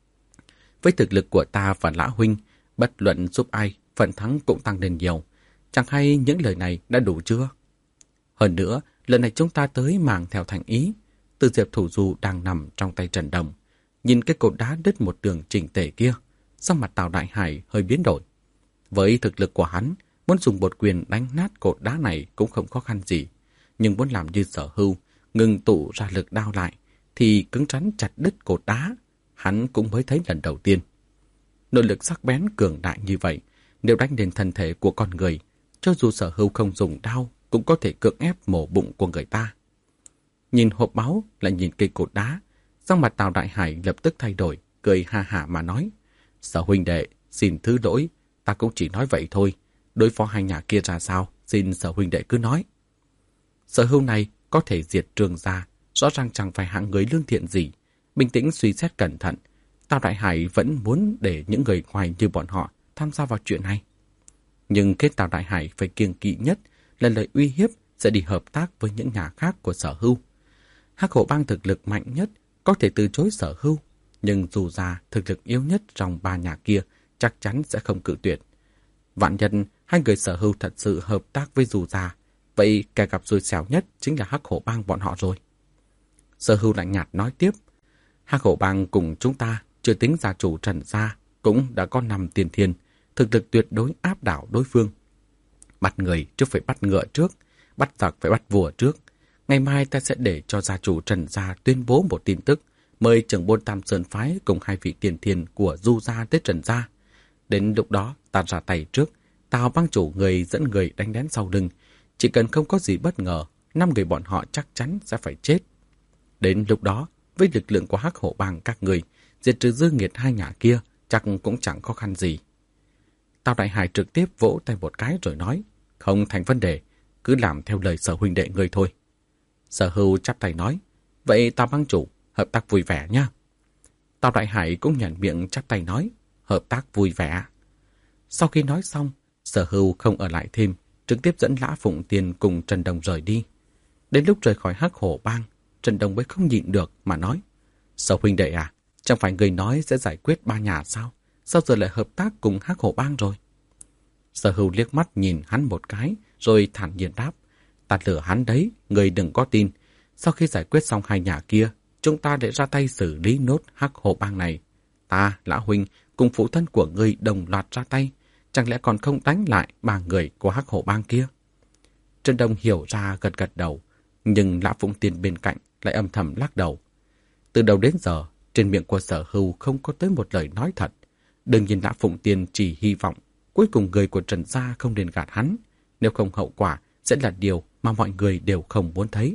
Với thực lực của ta và Lã huynh, bất luận giúp ai, phần thắng cũng tăng lên nhiều. Chẳng hay những lời này đã đủ chưa? Hơn nữa, lần này chúng ta tới mang theo thành ý. Từ Diệp thủ du đang nằm trong tay Trần Đồng. Nhìn cái cột đá đứt một đường chỉnh tề kia, sắc mặt Tào Đại Hải hơi biến đổi. Với thực lực của hắn, muốn dùng một quyền đánh nát cột đá này cũng không khó khăn gì. Nhưng muốn làm như Sở Hưu, ngừng tụ ra lực đao lại, thì cứng rắn chặt đứt cột đá, hắn cũng mới thấy lần đầu tiên. Nội lực sắc bén cường đại như vậy, nếu đánh đến thân thể của con người, cho dù Sở Hưu không dùng đao, cũng có thể cưỡng ép mổ bụng của người ta. Nhìn hộp máu, lại nhìn cây cột đá, sắc mặt Tào Đại Hải lập tức thay đổi, cười ha hả mà nói: "Sở huynh đệ, xin thứ lỗi, ta cũng chỉ nói vậy thôi. Đối phó hai nhà kia ra sao, xin Sở huynh đệ cứ nói." Sở Hưu này có thể diệt Trương gia, rõ ràng chẳng phải hạng người lương thiện gì. Bình tĩnh suy xét cẩn thận, Tào Đại Hải vẫn muốn để những người ngoài như bọn họ tham gia vào chuyện này. Nhưng kết Tào Đại Hải phải kiêng kỵ nhất là lời uy hiếp sẽ đi hợp tác với những nhà khác của Sở Hưu. Hắc Hổ bang thực lực mạnh nhất có thể từ chối Sở Hưu, nhưng dù ra thực lực yếu nhất trong ba nhà kia chắc chắn sẽ không cự tuyệt. Vạn nhân hai người Sở Hưu thật sự hợp tác với Du gia, vậy kẻ gặp xui xẻo nhất chính là Hắc Hổ Bang bọn họ rồi. Sở Hưu lạnh nhạt nói tiếp, Hắc Hổ Bang cùng chúng ta, chưa tính gia chủ Trần gia, cũng đã có năm tiền thiên, thực lực tuyệt đối áp đảo đối phương. Bắt người trước phải bắt ngựa trước, bắt giặc phải bắt vua trước. Ngày mai ta sẽ để cho gia chủ Trần gia tuyên bố một tin tức, mời trưởng môn Tam Sơn phái cùng hai vị tiền thiên của Du gia tới Trần gia. Đến lúc đó ta ra tay trước, Tào bang chủ người dẫn người đánh lén sau lưng. Chỉ cần không có gì bất ngờ, năm người bọn họ chắc chắn sẽ phải chết. Đến lúc đó, với lực lượng của Hắc Hổ Bang các người, diệt trừ dư nghiệt hai nhà kia chắc cũng chẳng khó khăn gì. Tào Đại Hải trực tiếp vỗ tay một cái rồi nói, không thành vấn đề, cứ làm theo lời Sở huynh đệ người thôi. Sở Hưu chắp tay nói, vậy Tào bang chủ, hợp tác vui vẻ nha. Tào Đại Hải cũng nhận miệng chắp tay nói, hợp tác vui vẻ. Sau khi nói xong, Sở Hưu không ở lại thêm, trực tiếp dẫn Lã Phụng Tiên cùng Trần Đông rời đi. Đến lúc rời khỏi Hắc Hổ Bang, Trần Đông mới không nhịn được mà nói, Sở huynh đệ à, chẳng phải người nói sẽ giải quyết ba nhà sao? Sao giờ lại hợp tác cùng Hắc Hổ Bang rồi? Sở Hưu liếc mắt nhìn hắn một cái, rồi thản nhiên đáp, ta lừa hắn đấy, người đừng có tin. Sau khi giải quyết xong hai nhà kia, chúng ta để ra tay xử lý nốt Hắc Hổ Bang này. Ta, Lã huynh, cùng phụ thân của ngươi đồng loạt ra tay, chẳng lẽ còn không đánh lại ba người của Hắc Hổ Bang kia? Trần Đông hiểu ra gật gật đầu, nhưng Lã Phụng Tiên bên cạnh lại âm thầm lắc đầu. Từ đầu đến giờ, trên miệng của Sở Hưu không có tới một lời nói thật. Đương nhiên Lã Phụng Tiên chỉ hy vọng cuối cùng người của Trần gia không nên gạt hắn, nếu không hậu quả sẽ là điều mà mọi người đều không muốn thấy.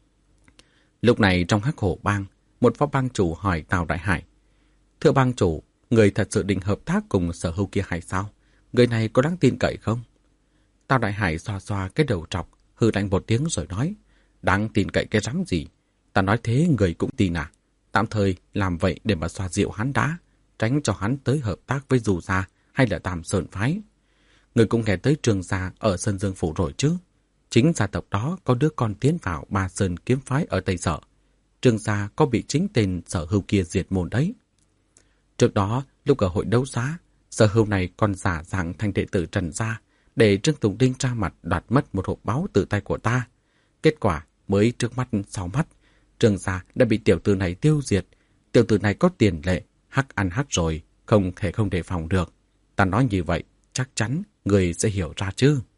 Lúc này trong Hắc Hổ Bang, một phó bang chủ hỏi Tào Đại Hải, thưa bang chủ, người thật sự định hợp tác cùng Sở Hưu kia hay sao? Người này có đáng tin cậy không? Tào Đại Hải xoa xoa cái đầu trọc, hừ lạnh một tiếng rồi nói, đáng tin cậy cái rắm gì? Ta nói thế người cũng tin à? Tạm thời làm vậy để mà xoa dịu hắn đã, tránh cho hắn tới hợp tác với Du gia hay là Tam Sơn phái. Người cũng nghe tới Trương gia ở Sơn Dương phủ rồi chứ? Chính gia tộc đó có đứa con tiến vào Ba Sơn kiếm phái ở Tây Sở. Trương gia có bị chính tên Sở Hưu kia diệt môn đấy. Trước đó, lúc ở hội đấu giá, Sở Hưu này còn giả dạng thành đệ tử Trần gia để Trương Tùng Đinh ra mặt đoạt mất một hộp báu từ tay của ta. Kết quả mới trước mắt sau mắt, Trương gia đã bị tiểu tử này tiêu diệt. Tiểu tử này có tiền lệ, hắc ăn hắc rồi, không thể không đề phòng được. Ta nói như vậy, chắc chắn người sẽ hiểu ra chứ.